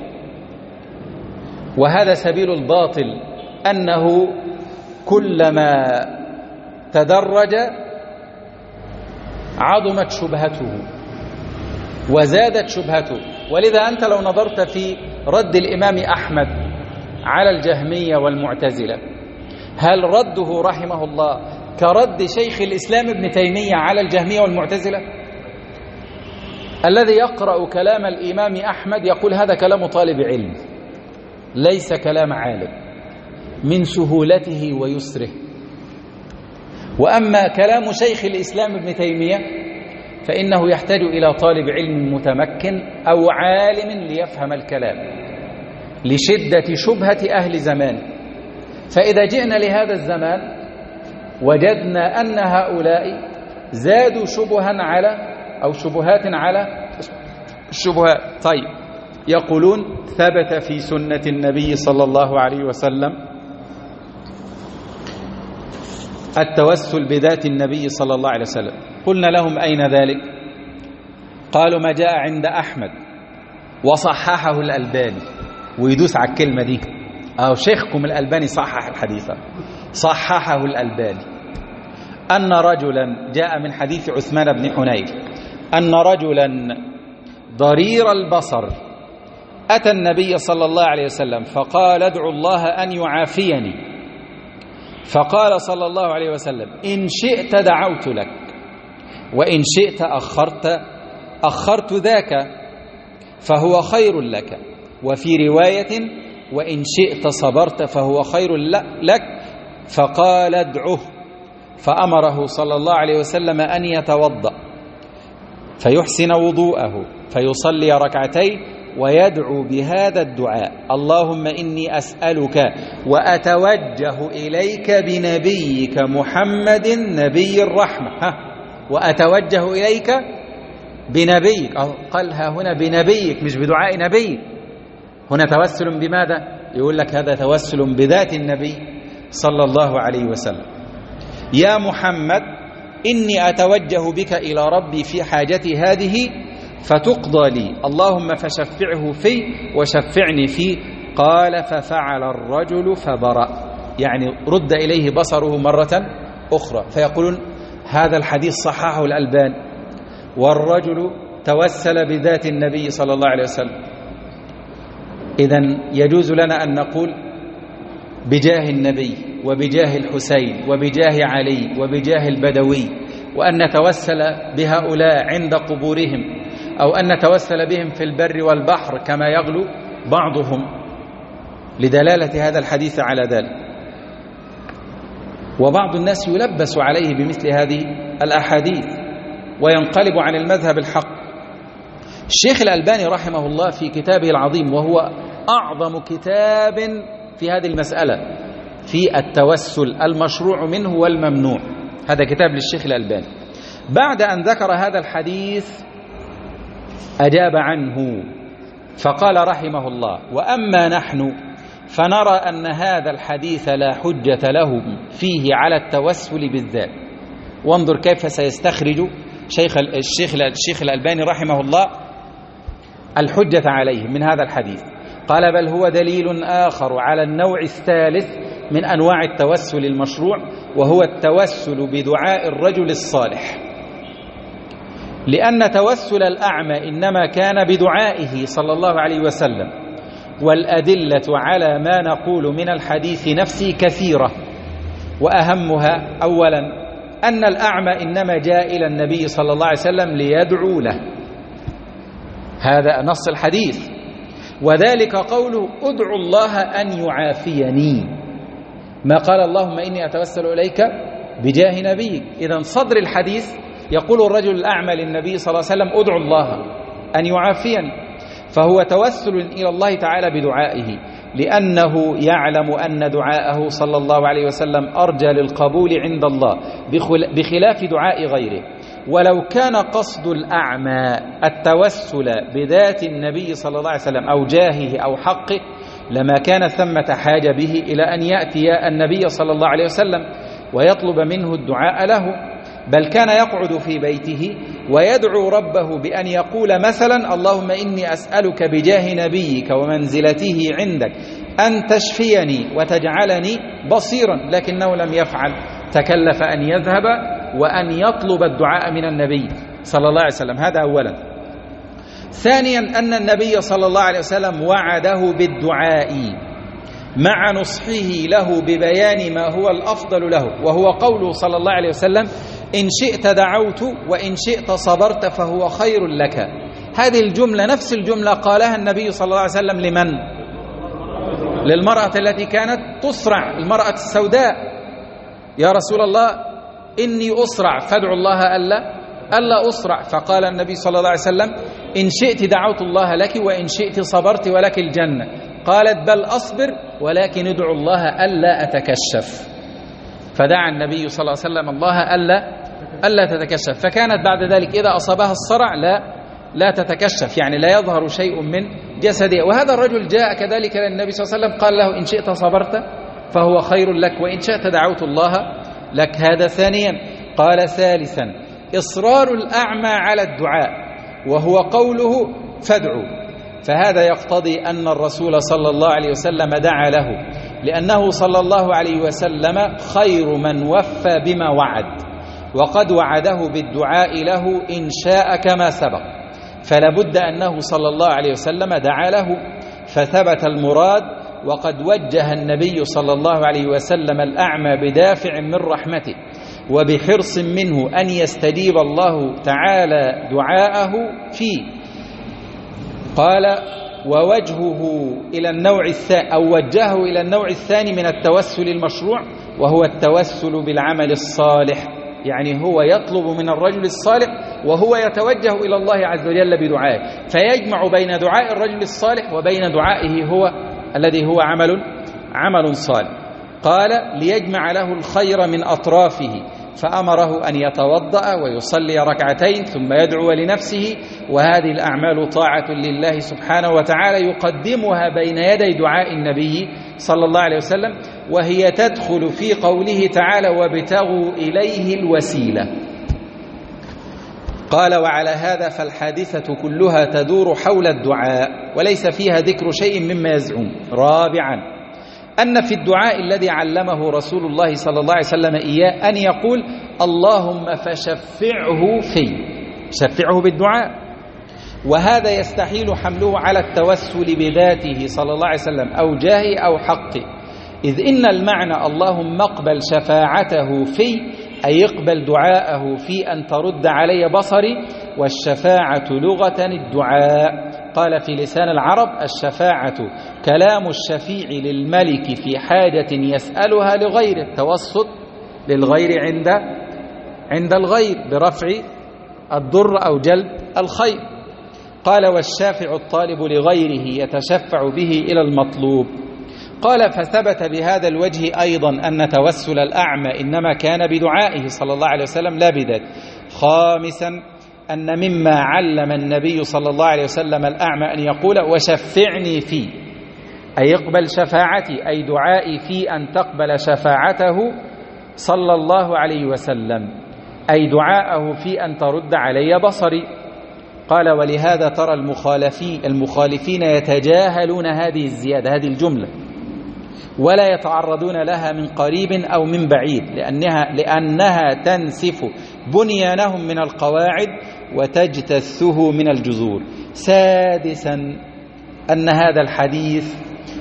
وهذا سبيل الباطل، أنه كلما تدرج عظمت شبهته وزادت شبهته. ولذا أنت لو نظرت في رد الإمام أحمد على الجهمية والمعتزلة، هل رده رحمه الله كرد شيخ الإسلام ابن تيمية على الجهمية والمعتزلة؟ الذي يقرأ كلام الإمام أحمد يقول هذا كلام طالب علم ليس كلام عالم، من سهولته ويسره. وأما كلام شيخ الإسلام ابن تيمية فإنه يحتاج إلى طالب علم متمكن أو عالم ليفهم الكلام لشدة شبهة أهل زمانه. فإذا جئنا لهذا الزمان وجدنا أن هؤلاء زادوا شبها على أو شبهات على الشبهات. طيب، يقولون ثبت في سنة النبي صلى الله عليه وسلم التوسل بذات النبي صلى الله عليه وسلم. قلنا لهم أين ذلك؟ قالوا ما جاء عند أحمد وصححه الألباني. ويدوس على الكلمة دي، أو شيخكم الألباني صحح الحديث، صححه الألباني. أن رجلا جاء من حديث عثمان بن حنيف أن رجلا ضرير البصر أتى النبي صلى الله عليه وسلم فقال ادعو الله أن يعافيني، فقال صلى الله عليه وسلم إن شئت دعوت لك وإن شئت أخرت ذاك فهو خير لك، وفي رواية وإن شئت صبرت فهو خير لك. فقال ادعه، فأمره صلى الله عليه وسلم أن يتوضأ فيحسن وضوءه فيصلي ركعتين ويدعو بهذا الدعاء: اللهم إني أسألك وأتوجه إليك بنبيك محمد نبي الرحمة. وأتوجه إليك بنبيك، قالها هنا بنبيك مش بدعاء نبي. هنا توسل بماذا؟ يقول لك هذا توسل بذات النبي صلى الله عليه وسلم. يا محمد إني أتوجه بك إلى ربي في حاجتي هذه فتقضى لي، اللهم فشفعه في وشفعني فيه. قال ففعل الرجل فبرأ، يعني رد إليه بصره مرة أخرى. فيقولون هذا الحديث صححه الألباني، والرجل توسل بذات النبي صلى الله عليه وسلم. إذن يجوز لنا أن نقول بجاه النبي وبجاه الحسين وبجاه علي وبجاه البدوي، وأن نتوسل بهؤلاء عند قبورهم، أو أن نتوسل بهم في البر والبحر كما يغلو بعضهم، لدلالة هذا الحديث على ذلك. وبعض الناس يلبس عليه بمثل هذه الأحاديث وينقلب عن المذهب الحق. الشيخ الألباني رحمه الله في كتابه العظيم، وهو أعظم كتاب في هذه المسألة في التوسل المشروع منه والممنوع، هذا كتاب للشيخ الألباني، بعد أن ذكر هذا الحديث أجاب عنه فقال رحمه الله: وأما نحن فنرى أن هذا الحديث لا حجة لهم فيه على التوسل بالذات. وانظر كيف سيستخرج الشيخ الألباني رحمه الله الحجة عليه من هذا الحديث. قال: بل هو دليل آخر على النوع الثالث من أنواع التوسل المشروع، وهو التوسل بدعاء الرجل الصالح، لأن توسل الأعمى إنما كان بدعائه صلى الله عليه وسلم. والأدلة على ما نقول من الحديث نفسه كثيرة، وأهمها أولا أن الأعمى إنما جاء إلى النبي صلى الله عليه وسلم ليدعو له، هذا نص الحديث، وذلك قوله: ادعو الله أن يعافيني، ما قال اللهم إني أتوسل إليك بجاه نبيك. إذن صدر الحديث يقول الرجل الأعمى للنبي صلى الله عليه وسلم: ادعو الله أن يعافيني. فهو توسل إلى الله تعالى بدعائه، لأنه يعلم أن دعاءه صلى الله عليه وسلم أرجى للقبول عند الله بخلاف دعاء غيره. ولو كان قصد الأعمى التوسل بذات النبي صلى الله عليه وسلم أو جاهه أو حقه لما كان ثمة حاجة به إلى أن يأتي النبي صلى الله عليه وسلم ويطلب منه الدعاء له، بل كان يقعد في بيته ويدعو ربه بأن يقول مثلا: اللهم إني أسألك بجاه نبيك ومنزلته عندك أن تشفيني وتجعلني بصيرا، لكنه لم يفعل، تكلف أن يذهب وأن يطلب الدعاء من النبي صلى الله عليه وسلم. هذا أولا. ثانيا أن النبي صلى الله عليه وسلم وعده بالدعاء مع نصحه له ببيان ما هو الأفضل له، وهو قوله صلى الله عليه وسلم: إن شئت دعوت وإن شئت صبرت فهو خير لك. هذه الجملة نفس الجملة قالها النبي صلى الله عليه وسلم لمن؟ للمرأة التي كانت تصرع، المرأة السوداء: يا رسول الله إني أصرع فادعو الله ألا أصرع. فقال النبي صلى الله عليه وسلم: إن شئت دعوت الله لك وإن شئت صبرت ولك الجنة. قالت: بل أصبر ولكن ادعو الله ألا أتكشف. فدعا النبي صلى الله عليه وسلم الله ألا تتكشف. فكانت بعد ذلك إذا أصابها الصرع لا تتكشف، يعني لا يظهر شيء من جسده. وهذا الرجل جاء كذلك للنبي صلى الله عليه وسلم قال له: إن شئت صبرت فهو خير لك وإن شئت دعوت الله لك. هذا ثانيا. قال ثالثا: إصرار الأعمى على الدعاء، وهو قوله: فادعوا. فهذا يقتضي أن الرسول صلى الله عليه وسلم دعا له، لأنه صلى الله عليه وسلم خير من وفى بما وعد، وقد وعده بالدعاء له إن شاء كما سبق، فلابد أنه صلى الله عليه وسلم دعا له، فثبت المراد. وقد وجه النبي صلى الله عليه وسلم الأعمى بدافع من رحمته وبحرص منه أن يستجيب الله تعالى دعاءه فيه. قال: ووجهه إلى النوع الثاني، أو وجهه إلى النوع الثاني من التوسل المشروع، وهو التوسل بالعمل الصالح، يعني هو يطلب من الرجل الصالح وهو يتوجه إلى الله عز وجل بدعائه، فيجمع بين دعاء الرجل الصالح وبين دعائه هو الذي هو عمل صالح. قال: ليجمع له الخير من أطرافه، فأمره أن يتوضأ ويصلي ركعتين ثم يدعو لنفسه، وهذه الأعمال طاعة لله سبحانه وتعالى يقدمها بين يدي دعاء النبي صلى الله عليه وسلم، وهي تدخل في قوله تعالى: وابتغوا إليه الوسيلة. قال: وعلى هذا فالحادثة كلها تدور حول الدعاء وليس فيها ذكر شيء مما يزعم. رابعا: أن في الدعاء الذي علمه رسول الله صلى الله عليه وسلم إياه أن يقول: اللهم فشفعه في، شفعه بالدعاء، وهذا يستحيل حمله على التوسل بذاته صلى الله عليه وسلم أو جاهه أو حقه، إذ إن المعنى اللهم اقبل شفاعته في، أي اقبل دعاءه في أن ترد علي بصري، والشفاعة لغة الدعاء. قال في لسان العرب: الشفاعة كلام الشفيع للملك في حاجة يسألها لغيره، التوسط للغير عند الغير برفع الضر أو جلب الخير. قال: والشافع الطالب لغيره يتشفع به إلى المطلوب. قال: فثبت بهذا الوجه أيضا أن توسل الأعمى إنما كان بدعائه صلى الله عليه وسلم لا بذاته. خامسا: أن مما علم النبي صلى الله عليه وسلم الأعمى أن يقول: وشفعني فيه، أي اقبل شفاعتي، أي دعائي في أن تقبل شفاعته صلى الله عليه وسلم، أي دعاءه في أن ترد علي بصري. قال: ولهذا ترى المخالفين يتجاهلون هذه الزيادة، هذه الجملة، ولا يتعرضون لها من قريب أو من بعيد، لأنها تنسف بنيانهم من القواعد وتجتثه من الجذور. سادسا: أن هذا الحديث،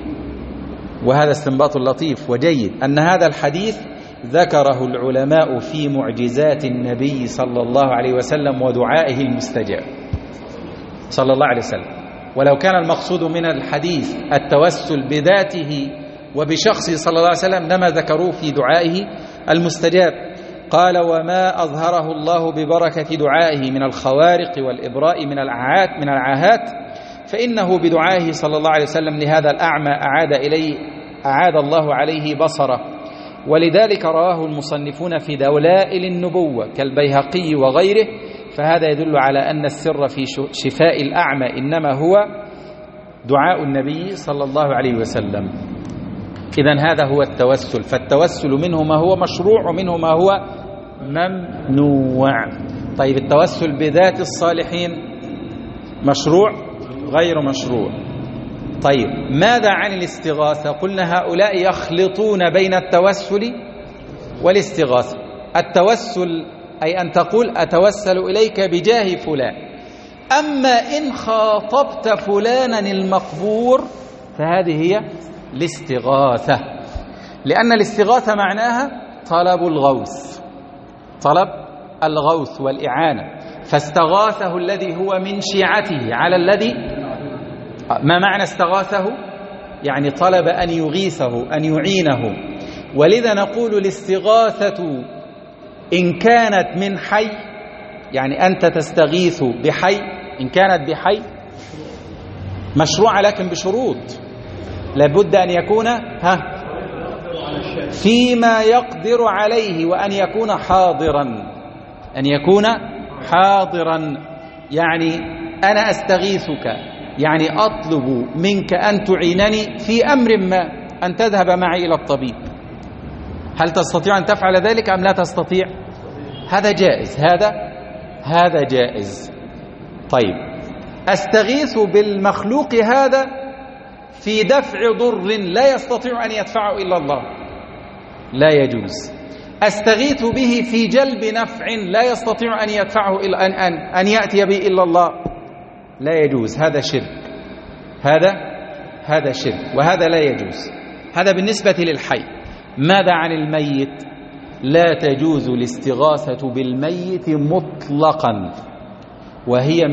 وهذا استنباط لطيف وجيد، أن هذا الحديث ذكره العلماء في معجزات النبي صلى الله عليه وسلم ودعائه المستجاب صلى الله عليه وسلم. ولو كان المقصود من الحديث التوسل بذاته وبشخصه صلى الله عليه وسلم لما ذكروه في دعائه المستجاب. قال: وما أظهره الله ببركة دعائه من الخوارق والإبراء من العاهات فإنه بدعائه صلى الله عليه وسلم لهذا الأعمى أعاد الله عليه بصره. ولذلك رواه المصنفون في دلائل النبوة كالبيهقي وغيره، فهذا يدل على أن السر في شفاء الأعمى إنما هو دعاء النبي صلى الله عليه وسلم. إذن هذا هو التوسل، فالتوسل منه ما هو مشروع ومنه ما هو ممنوع. طيب التوسل بذات الصالحين مشروع غير مشروع. طيب ماذا عن الاستغاثة؟ قلنا هؤلاء يخلطون بين التوسل والاستغاثة. التوسل أي أن تقول أتوسل إليك بجاه فلان، أما إن خاطبت فلانا المقبور فهذه هي الاستغاثة، لأن الاستغاثة معناها طلب الغوث، طلب الغوث والإعانة. فاستغاثه الذي هو من شيعته على الذي، ما معنى استغاثه؟ يعني طلب أن يغيثه أن يعينه. ولذا نقول الاستغاثة إن كانت من حي، يعني أنت تستغيث بحي، إن كانت بحي مشروعة لكن بشروط، لابد أن يكون فيما يقدر عليه، وأن يكون حاضرا، أن يكون حاضرا. يعني أنا أستغيثك، يعني أطلب منك أن تعينني في أمر ما، أن تذهب معي إلى الطبيب. هل تستطيع أن تفعل ذلك أم لا تستطيع؟ هذا جائز، هذا جائز. طيب أستغيث بالمخلوق هذا في دفع ضر لا يستطيع أن يدفعه إلا الله، لا يجوز. أستغيث به في جلب نفع لا يستطيع أن يدفعه إلا أن يأتي به إلا الله، لا يجوز. هذا شرك، هذا شرك، وهذا لا يجوز. هذا بالنسبة للحي. ماذا عن الميت؟ لا تجوز الاستغاثة بالميت مطلقا، وهي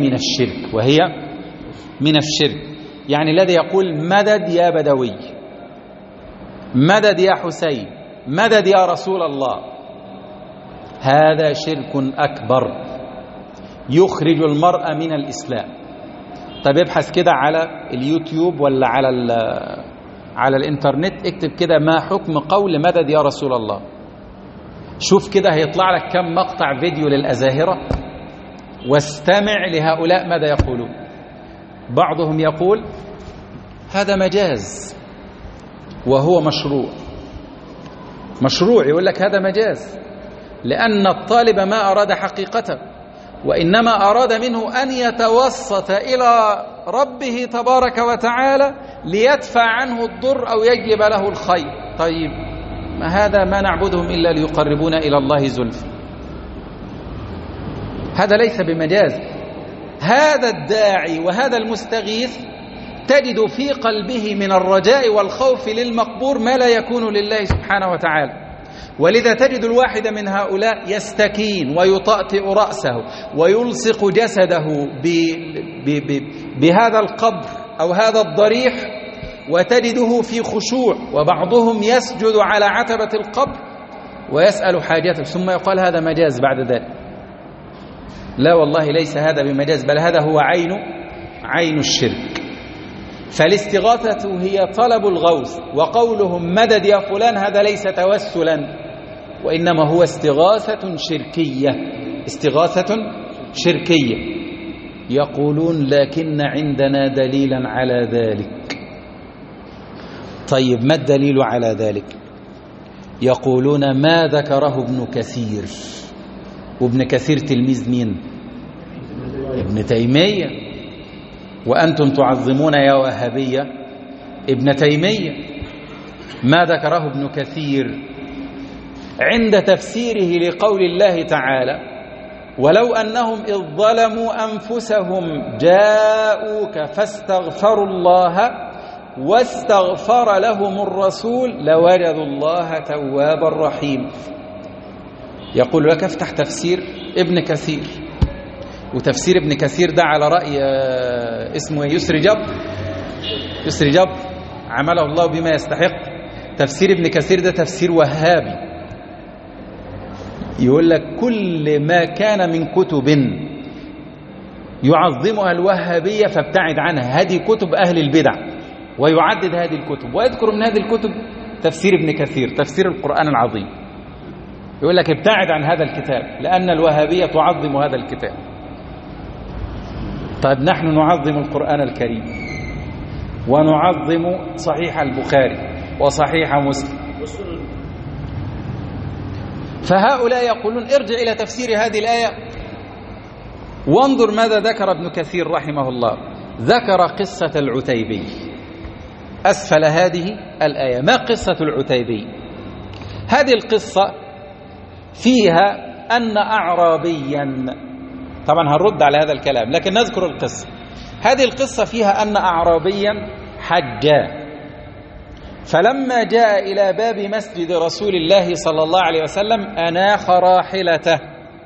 من الشرك. يعني الذي يقول مدد يا بدوي، مدد يا حسين، مدد يا رسول الله، هذا شرك أكبر يخرج المرء من الإسلام. طيب ابحث كده على اليوتيوب ولا على الانترنت، اكتب كده ما حكم قول مدد يا رسول الله، شوف كده هيطلع لك كم مقطع فيديو للأزاهرة، واستمع لهؤلاء ماذا يقولون. بعضهم يقول هذا مجاز وهو مشروع، يقول لك هذا مجاز لأن الطالب ما أراد حقيقته، وإنما أراد منه أن يتوسط إلى ربه تبارك وتعالى ليدفع عنه الضر أو يجلب له الخير. طيب هذا ما نعبدهم إلا ليقربونا إلى الله زلفى، هذا ليس بمجاز. هذا الداعي وهذا المستغيث تجد في قلبه من الرجاء والخوف للمقبور ما لا يكون لله سبحانه وتعالى. ولذا تجد الواحد من هؤلاء يستكين ويطأطئ رأسه ويلصق جسده بهذا القبر أو هذا الضريح، وتجده في خشوع، وبعضهم يسجد على عتبة القبر ويسأل حاجته، ثم يقال هذا مجاز بعد ذلك. لا والله ليس هذا بمجاز، بل هذا هو عين الشرك. فالاستغاثة هي طلب الغوث، وقولهم مدد يا فلان هذا ليس توسلا، وإنما هو استغاثة شركية. يقولون لكن عندنا دليلا على ذلك. طيب ما الدليل على ذلك؟ يقولون ما ذكره ابن كثير، وابن كثير تلميذ مين؟ ابن تيمية. وأنتم تعظمون يا وهابية ابن تيمية. ما ذكره ابن كثير عند تفسيره لقول الله تعالى ولو أنهم إذ ظلموا أنفسهم جاءوك فاستغفروا الله واستغفر لهم الرسول لوجدوا الله توابا رحيما. يقول لك افتح تفسير ابن كثير، وتفسير ابن كثير ده على رأي اسمه يسري جبر عمله الله بما يستحق. تفسير ابن كثير ده تفسير وهابي، يقول لك كل ما كان من كتب يعظمها الوهابية فابتعد عنها، هذه كتب أهل البدع، ويعدد هذه الكتب ويذكر من هذه الكتب تفسير ابن كثير، تفسير القرآن العظيم، يقول لك ابتعد عن هذا الكتاب لأن الوهابية تعظم هذا الكتاب. طيب نحن نعظم القرآن الكريم ونعظم صحيح البخاري وصحيح مسلم، فهؤلاء يقولون ارجع إلى تفسير هذه الآية وانظر ماذا ذكر ابن كثير رحمه الله. ذكر قصة العتيبي أسفل هذه الآية. ما قصة العتيبي؟ هذه القصة فيها أن أعرابيا، طبعا هنرد على هذا الكلام لكن نذكر القصة. هذه القصة فيها أن أعرابيا حجا، فلما جاء إلى باب مسجد رسول الله صلى الله عليه وسلم أناخ راحلته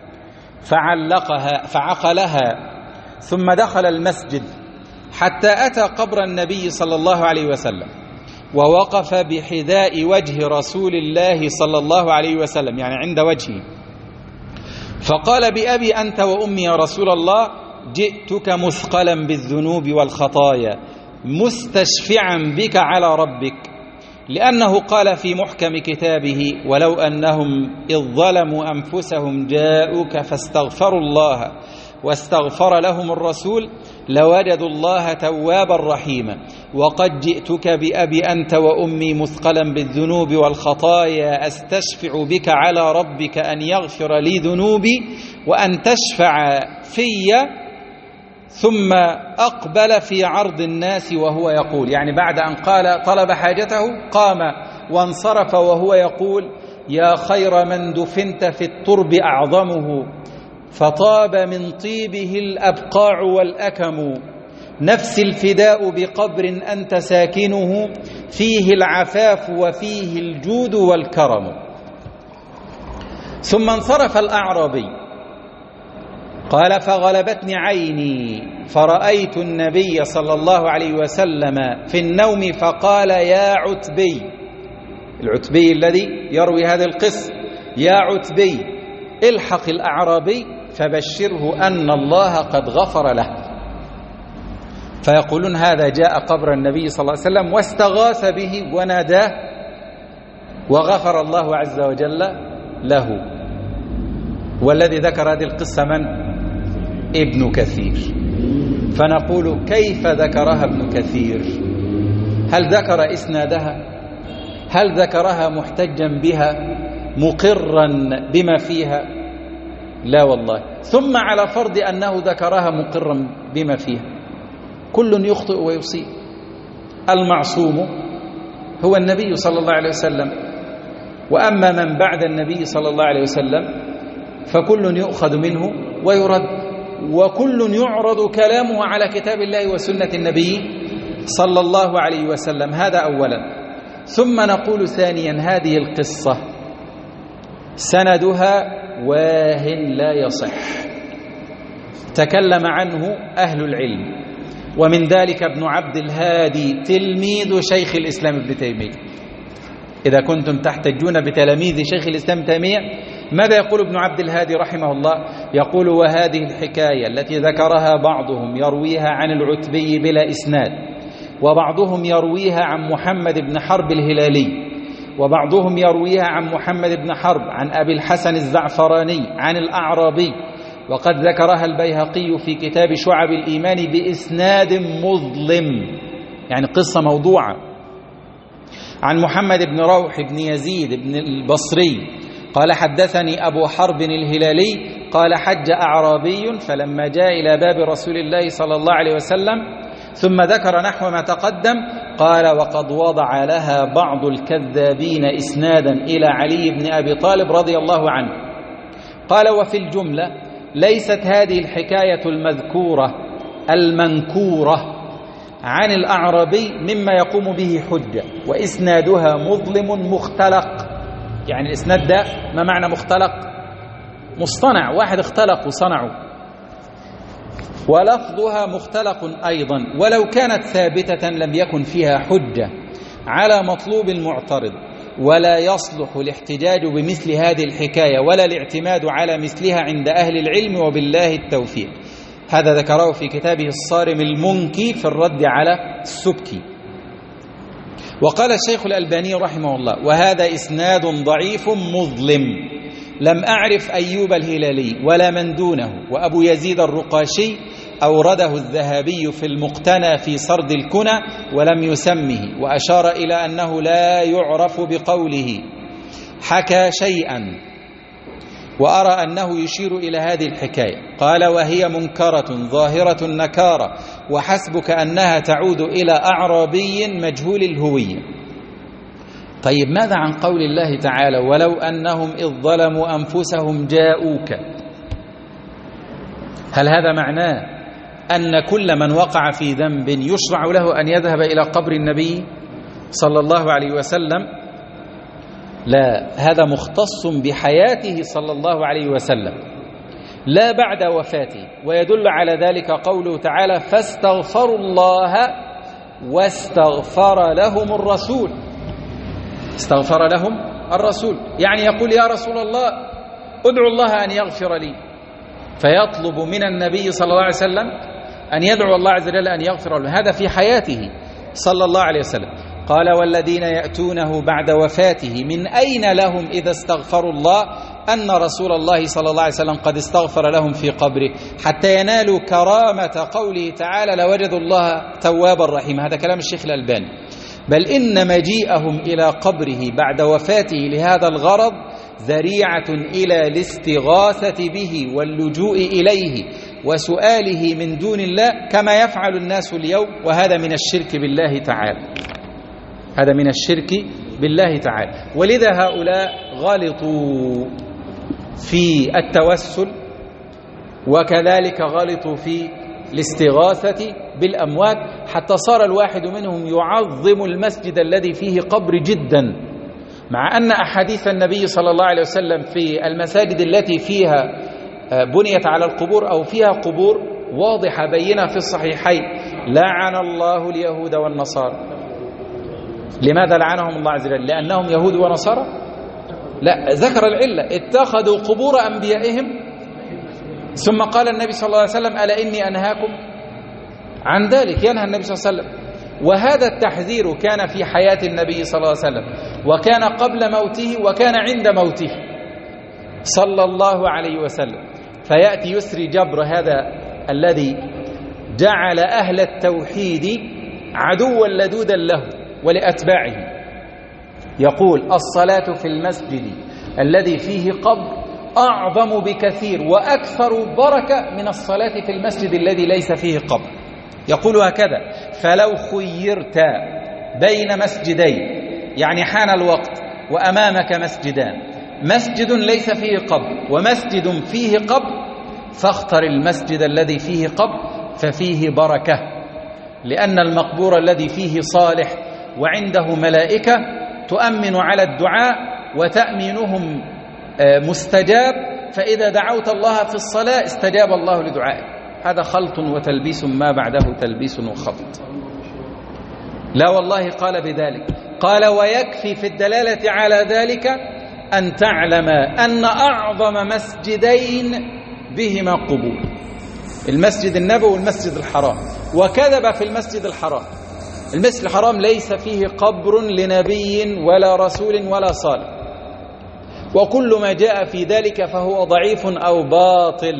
فعقلها ثم دخل المسجد حتى أتى قبر النبي صلى الله عليه وسلم ووقف بحذاء وجه رسول الله صلى الله عليه وسلم، يعني عند وجهه، فقال بأبي أنت وأمي يا رسول الله جئتك مثقلا بالذنوب والخطايا مستشفعا بك على ربك، لأنه قال في محكم كتابه ولو أنهم إذ ظلموا أنفسهم جاءوك فاستغفروا الله واستغفر لهم الرسول لوجدوا الله توابا رحيما، وقد جئتك بأبي أنت وأمي مثقلا بالذنوب والخطايا أستشفع بك على ربك أن يغفر لي ذنوبي وأن تشفع في. ثم أقبل في عرض الناس وهو يقول، يعني بعد أن قال طلب حاجته قام وانصرف وهو يقول يا خير من دفنت في الترب أعظمه فطاب من طيبه الأبقاع والأكم، نفس الفداء بقبر أنت ساكنه فيه العفاف وفيه الجود والكرم. ثم انصرف الأعرابي قال فغلبتني عيني فرأيت النبي صلى الله عليه وسلم في النوم فقال يا عتبي، العتبي الذي يروي هذه القصة، يا عتبي الحق الأعرابي فبشره أن الله قد غفر له. فيقولون هذا جاء قبر النبي صلى الله عليه وسلم واستغاث به وناداه وغفر الله عز وجل له. والذي ذكر هذه القصة من؟ ابن كثير. فنقول كيف ذكرها ابن كثير؟ هل ذكر إسنادها؟ هل ذكرها محتجا بها مقرا بما فيها؟ لا والله. ثم على فرض أنه ذكرها مقرا بما فيها، كل يخطئ ويصيب، المعصوم هو النبي صلى الله عليه وسلم، وأما من بعد النبي صلى الله عليه وسلم فكل يؤخذ منه ويرد، وكل يعرض كلامه على كتاب الله وسنة النبي صلى الله عليه وسلم. هذا أولا. ثم نقول ثانيا هذه القصة سندها واهن لا يصح، تكلم عنه أهل العلم، ومن ذلك ابن عبد الهادي تلميذ شيخ الإسلام ابن تيمية. إذا كنتم تحتجون بتلاميذ شيخ الإسلام ابن تيمية، ماذا يقول ابن عبد الهادي رحمه الله؟ يقول وهذه الحكاية التي ذكرها بعضهم يرويها عن العتبي بلا إسناد، وبعضهم يرويها عن محمد بن حرب الهلالي، وبعضهم يرويها عن محمد بن حرب عن أبي الحسن الزعفراني عن الأعرابي، وقد ذكرها البيهقي في كتاب شعب الإيمان بإسناد مظلم، يعني قصة موضوعة، عن محمد بن روح بن يزيد بن البصري قال حدثني أبو حرب الهلالي قال حج أعرابي فلما جاء إلى باب رسول الله صلى الله عليه وسلم ثم ذكر نحو ما تقدم قال وقد وضع لها بعض الكذابين إسنادا إلى علي بن أبي طالب رضي الله عنه. قال وفي الجملة ليست هذه الحكاية المذكورة المنكورة عن الأعرابي مما يقوم به حجة، وإسنادها مظلم مختلق. يعني الإسناد ده ما معنى مختلق؟ مصطنع، واحد اختلق وصنعه. ولفظها مختلق أيضا، ولو كانت ثابتة لم يكن فيها حجة على مطلوب المعترض، ولا يصلح الاحتجاج بمثل هذه الحكاية ولا الاعتماد على مثلها عند أهل العلم، وبالله التوفيق. هذا ذكره في كتابه الصارم المنكي في الرد على السبكي. وقال الشيخ الألباني رحمه الله: وهذا إسناد ضعيف مظلم، لم أعرف أيوب الهلالي ولا من دونه. وأبو يزيد الرقاشي أورده الذهبي في المقتنى في سرد الكنى ولم يسمه، وأشار إلى أنه لا يعرف بقوله حكى شيئا، وأرى أنه يشير إلى هذه الحكاية. قال: وهي منكرة ظاهرة النكارة، وحسبك أنها تعود إلى أعرابي مجهول الهوية. طيب، ماذا عن قول الله تعالى: ولو أنهم إذ ظلموا أنفسهم جاءوك؟ هل هذا معناه أن كل من وقع في ذنب يشرع له أن يذهب إلى قبر النبي صلى الله عليه وسلم؟ لا، هذا مختص بحياته صلى الله عليه وسلم لا بعد وفاته. ويدل على ذلك قوله تعالى: فاستغفروا الله واستغفر لهم الرسول. استغفر لهم الرسول يعني يقول: يا رسول الله ادعو الله أن يغفر لي، فيطلب من النبي صلى الله عليه وسلم أن يدعو الله عز وجل أن يغفر له. هذا في حياته صلى الله عليه وسلم. قال: والذين يأتونه بعد وفاته من أين لهم إذا استغفروا الله أن رسول الله صلى الله عليه وسلم قد استغفر لهم في قبره، حتى ينالوا كرامة قوله تعالى: لوجدوا الله توابا رحيما. هذا كلام الشيخ الألباني. بل إن مجيئهم إلى قبره بعد وفاته لهذا الغرض ذريعة إلى الاستغاثة به واللجوء إليه وسؤاله من دون الله، كما يفعل الناس اليوم، وهذا من الشرك بالله تعالى. هذا من الشرك بالله تعالى. ولذا هؤلاء غلطوا في التوسل، وكذلك غلطوا في الاستغاثة بالأموات، حتى صار الواحد منهم يعظم المسجد الذي فيه قبر جدا، مع أن أحاديث النبي صلى الله عليه وسلم في المساجد التي فيها بنيت على القبور أو فيها قبور واضحة بينة في الصحيحين: لعن الله اليهود والنصارى. لماذا لعنهم الله عز وجل؟ لأنهم يهود ونصارى؟ لا، ذكر العلة: اتخذوا قبور أنبيائهم. ثم قال النبي صلى الله عليه وسلم: ألا إني أنهاكم عن ذلك. ينهى النبي صلى الله عليه وسلم. وهذا التحذير كان في حياة النبي صلى الله عليه وسلم، وكان قبل موته، وكان عند موته صلى الله عليه وسلم. فيأتي يسري جبر هذا الذي جعل أهل التوحيد عدوا لدودا له ولأتباعه، يقول: الصلاة في المسجد الذي فيه قبر أعظم بكثير وأكثر بركة من الصلاة في المسجد الذي ليس فيه قبر. يقول هكذا: فلو خيرت بين مسجدين، يعني حان الوقت وأمامك مسجدان، مسجد ليس فيه قبر ومسجد فيه قبر، فاختر المسجد الذي فيه قبر ففيه بركة، لأن المقبور الذي فيه صالح وعنده ملائكة تؤمن على الدعاء وتأمينهم مستجاب، فإذا دعوت الله في الصلاة استجاب الله لدعائك. هذا خلط وتلبيس ما بعده تلبيس وخلط. لا والله قال بذلك. قال: ويكفي في الدلالة على ذلك أن تعلم أن أعظم مسجدين بهما قبور، المسجد النبوي والمسجد الحرام. وكذب في المسجد الحرام. المسجد الحرام ليس فيه قبر لنبي ولا رسول ولا صالح، وكل ما جاء في ذلك فهو ضعيف أو باطل.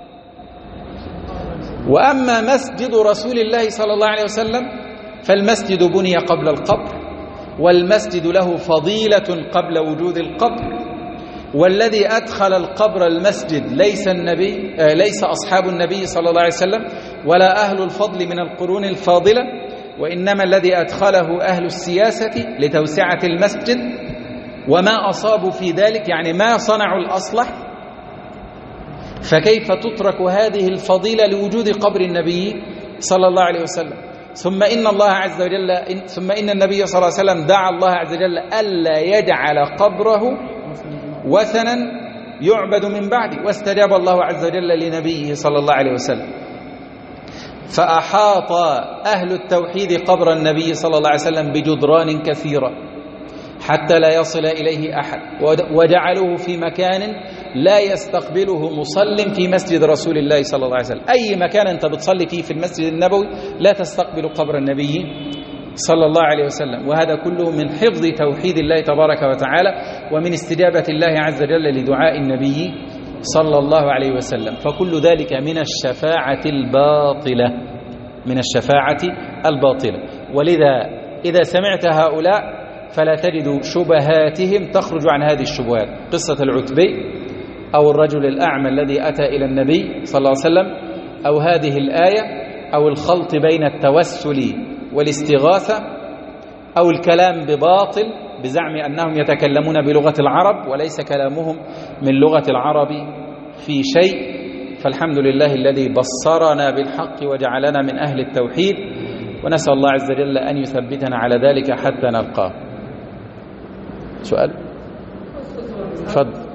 وأما مسجد رسول الله صلى الله عليه وسلم فالمسجد بني قبل القبر، والمسجد له فضيلة قبل وجود القبر. والذي أدخل القبر المسجد ليس أصحاب النبي صلى الله عليه وسلم ولا أهل الفضل من القرون الفاضلة، وإنما الذي أدخله أهل السياسة لتوسعة المسجد، وما أصابوا في ذلك يعني ما صنعوا الأصلح. فكيف تترك هذه الفضيلة لوجود قبر النبي صلى الله عليه وسلم؟ ثم إن النبي صلى الله عليه وسلم دعا الله عز وجل ألا يجعل قبره وثنا يعبد من بعده، واستجاب الله عز وجل لنبيه صلى الله عليه وسلم. فأحاط أهل التوحيد قبر النبي صلى الله عليه وسلم بجدران كثيرة حتى لا يصل إليه أحد، وجعلوه في مكان لا يستقبله مصل في مسجد رسول الله صلى الله عليه وسلم. أي مكان أنت بتصلي فيه في المسجد النبوي لا تستقبل قبر النبي صلى الله عليه وسلم. وهذا كله من حفظ توحيد الله تبارك وتعالى ومن استجابة الله عز وجل لدعاء النبي صلى الله عليه وسلم. فكل ذلك من الشفاعة الباطلة، من الشفاعة الباطلة. ولذا إذا سمعت هؤلاء فلا تجد شبهاتهم تخرج عن هذه الشبهات. قصة العتبي أو الرجل الأعمى الذي أتى إلى النبي صلى الله عليه وسلم، أو هذه الآية، أو الخلط بين التوسل والاستغاثة، أو الكلام بباطل بزعم أنهم يتكلمون بلغة العرب وليس كلامهم من لغة العرب في شيء. فالحمد لله الذي بصرنا بالحق وجعلنا من أهل التوحيد، ونسأل الله عز وجل أن يثبتنا على ذلك حتى نلقاه. سؤال؟ تفضل.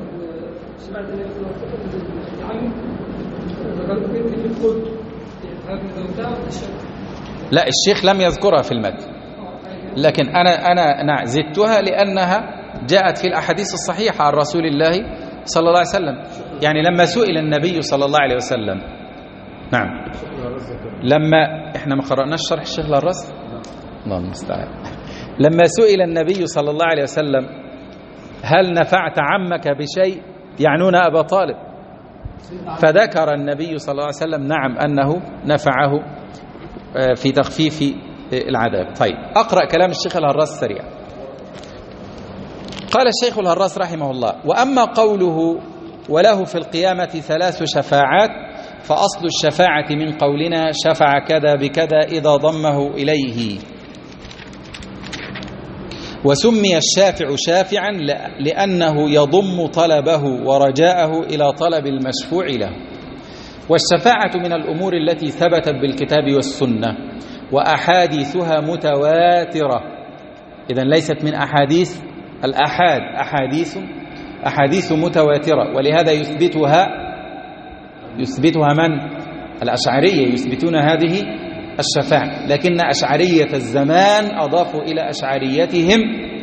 لا، الشيخ لم يذكرها في المتن، لكن أنا زدتها لأنها جاءت في الأحاديث الصحيحة عن رسول الله صلى الله عليه وسلم. يعني لما سئل النبي صلى الله عليه وسلم، نعم، لما احنا ما قرأناش شرح الشيخ للرز، الله المستعان، لما سئل النبي صلى الله عليه وسلم هل نفعت عمك بشيء، يعنون أبا طالب، فذكر النبي صلى الله عليه وسلم نعم أنه نفعه في تخفيف العذاب. طيب، أقرأ كلام الشيخ الهراس سريع. قال الشيخ الهراس رحمه الله: وأما قوله وله في القيامة 3 شفاعات، فأصل الشفاعة من قولنا شفع كذا بكذا إذا ضمه إليه، وسمي الشافع شافعا لأنه يضم طلبه ورجاءه إلى طلب المشفوع له. والشفاعة من الأمور التي ثبتت بالكتاب والسنة، وأحاديثها متواترة. إذن ليست من أحاديث الأحاد، أحاديث متواترة، ولهذا يثبتها من؟ الأشعرية يثبتون هذه الشفاعة، لكن أشعرية الزمان أضافوا إلى أشعريتهم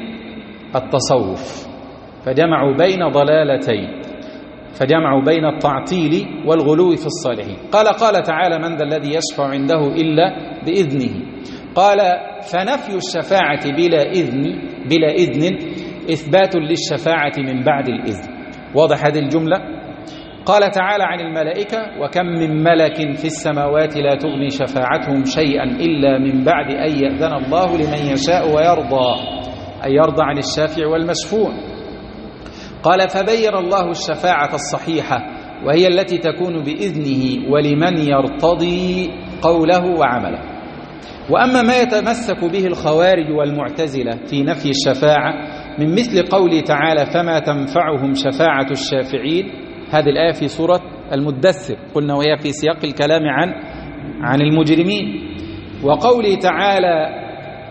التصوف، فجمعوا بين ضلالتين، فجمعوا بين التعطيل والغلو في الصالحين. قال تعالى: من ذا الذي يشفع عنده إلا بإذنه. قال: فنفي الشفاعة بلا إذن إثبات للشفاعة من بعد الإذن. واضح هذه الجملة؟ قال تعالى عن الملائكة: وكم من ملك في السماوات لا تغني شفاعتهم شيئا إلا من بعد أن يأذن الله لمن يشاء ويرضى، أي يرضى عن الشافع والمشفوع. قال: فبين الله الشفاعة الصحيحة، وهي التي تكون بإذنه ولمن يرتضي قوله وعمله. وأما ما يتمسك به الخوارج والمعتزلة في نفي الشفاعة من مثل قوله تعالى: فما تنفعهم شفاعة الشافعين، هذه الآية في سورة المدثر، قلنا وهي في سياق الكلام عن المجرمين. وقوله تعالى: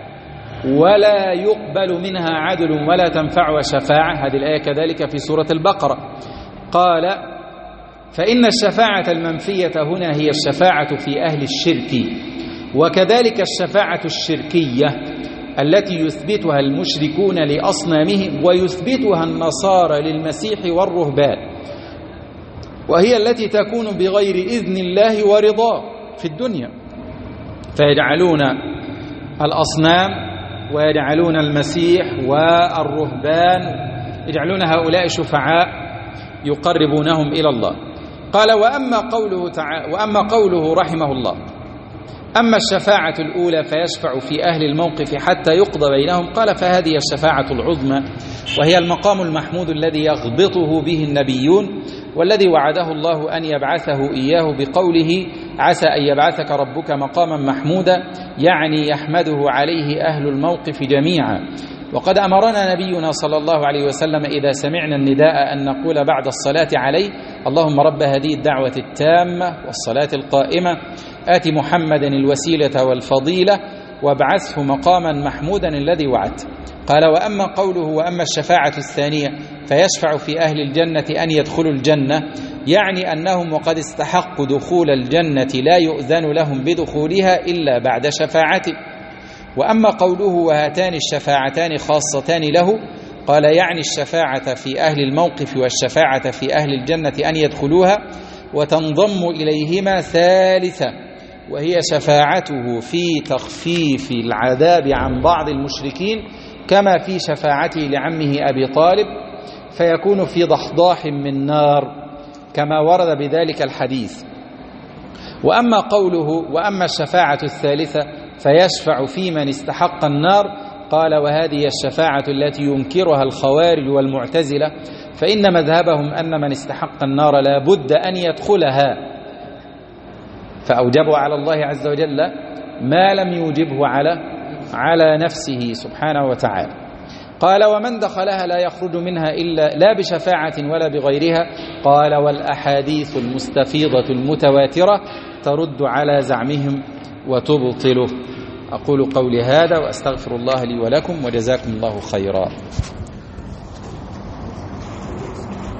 ولا يقبل منها عدل ولا تنفع شفاعة، هذه الآية كذلك في سورة البقرة. قال: فإن الشفاعة المنفية هنا هي الشفاعة في أهل الشرك، وكذلك الشفاعة الشركية التي يثبتها المشركون لأصنامهم ويثبتها النصارى للمسيح والرهبان، وهي التي تكون بغير إذن الله ورضاه في الدنيا، فيجعلون الأصنام ويجعلون المسيح والرهبان، يجعلون هؤلاء شفعاء يقربونهم إلى الله. قال: وأما قوله رحمه الله: أما الشفاعة الأولى فيشفع في أهل الموقف حتى يقضى بينهم، قال: فهذه الشفاعة العظمى، وهي المقام المحمود الذي يغبطه به النبيون، والذي وعده الله أن يبعثه إياه بقوله: عسى أن يبعثك ربك مقاما محمودا، يعني يحمده عليه أهل الموقف جميعا. وقد أمرنا نبينا صلى الله عليه وسلم إذا سمعنا النداء أن نقول بعد الصلاة عليه: اللهم رب هذه الدعوة التامة والصلاة القائمة آت محمدا الوسيلة والفضيلة وابعثه مقاما محمودا الذي وعدته. قال: وأما قوله: وأما الشفاعة الثانية فيشفع في أهل الجنة أن يدخلوا الجنة، يعني أنهم وقد استحقوا دخول الجنة لا يؤذن لهم بدخولها إلا بعد شفاعته. وأما قوله: وهاتان الشفاعتان خاصتان له، قال يعني الشفاعة في أهل الموقف والشفاعة في أهل الجنة أن يدخلوها، وتنضم إليهما ثالثة وهي شفاعته في تخفيف العذاب عن بعض المشركين كما في شفاعته لعمه أبي طالب، فيكون في ضحضاح من نار كما ورد بذلك الحديث. وأما قوله وأما الشفاعة الثالثة فيشفع في من استحق النار، قال وهذه الشفاعة التي ينكرها الخوارج والمعتزلة، فإن مذهبهم أن من استحق النار لا بد أن يدخلها، فأوجبوا على الله عز وجل ما لم يوجبه على نفسه سبحانه وتعالى. قال ومن دخلها لا يخرج منها إلا لا بشفاعة ولا بغيرها. قال والأحاديث المستفيضة المتواترة ترد على زعمهم وتبطله. أقول قولي هذا وأستغفر الله لي ولكم، وجزاكم الله خيرا.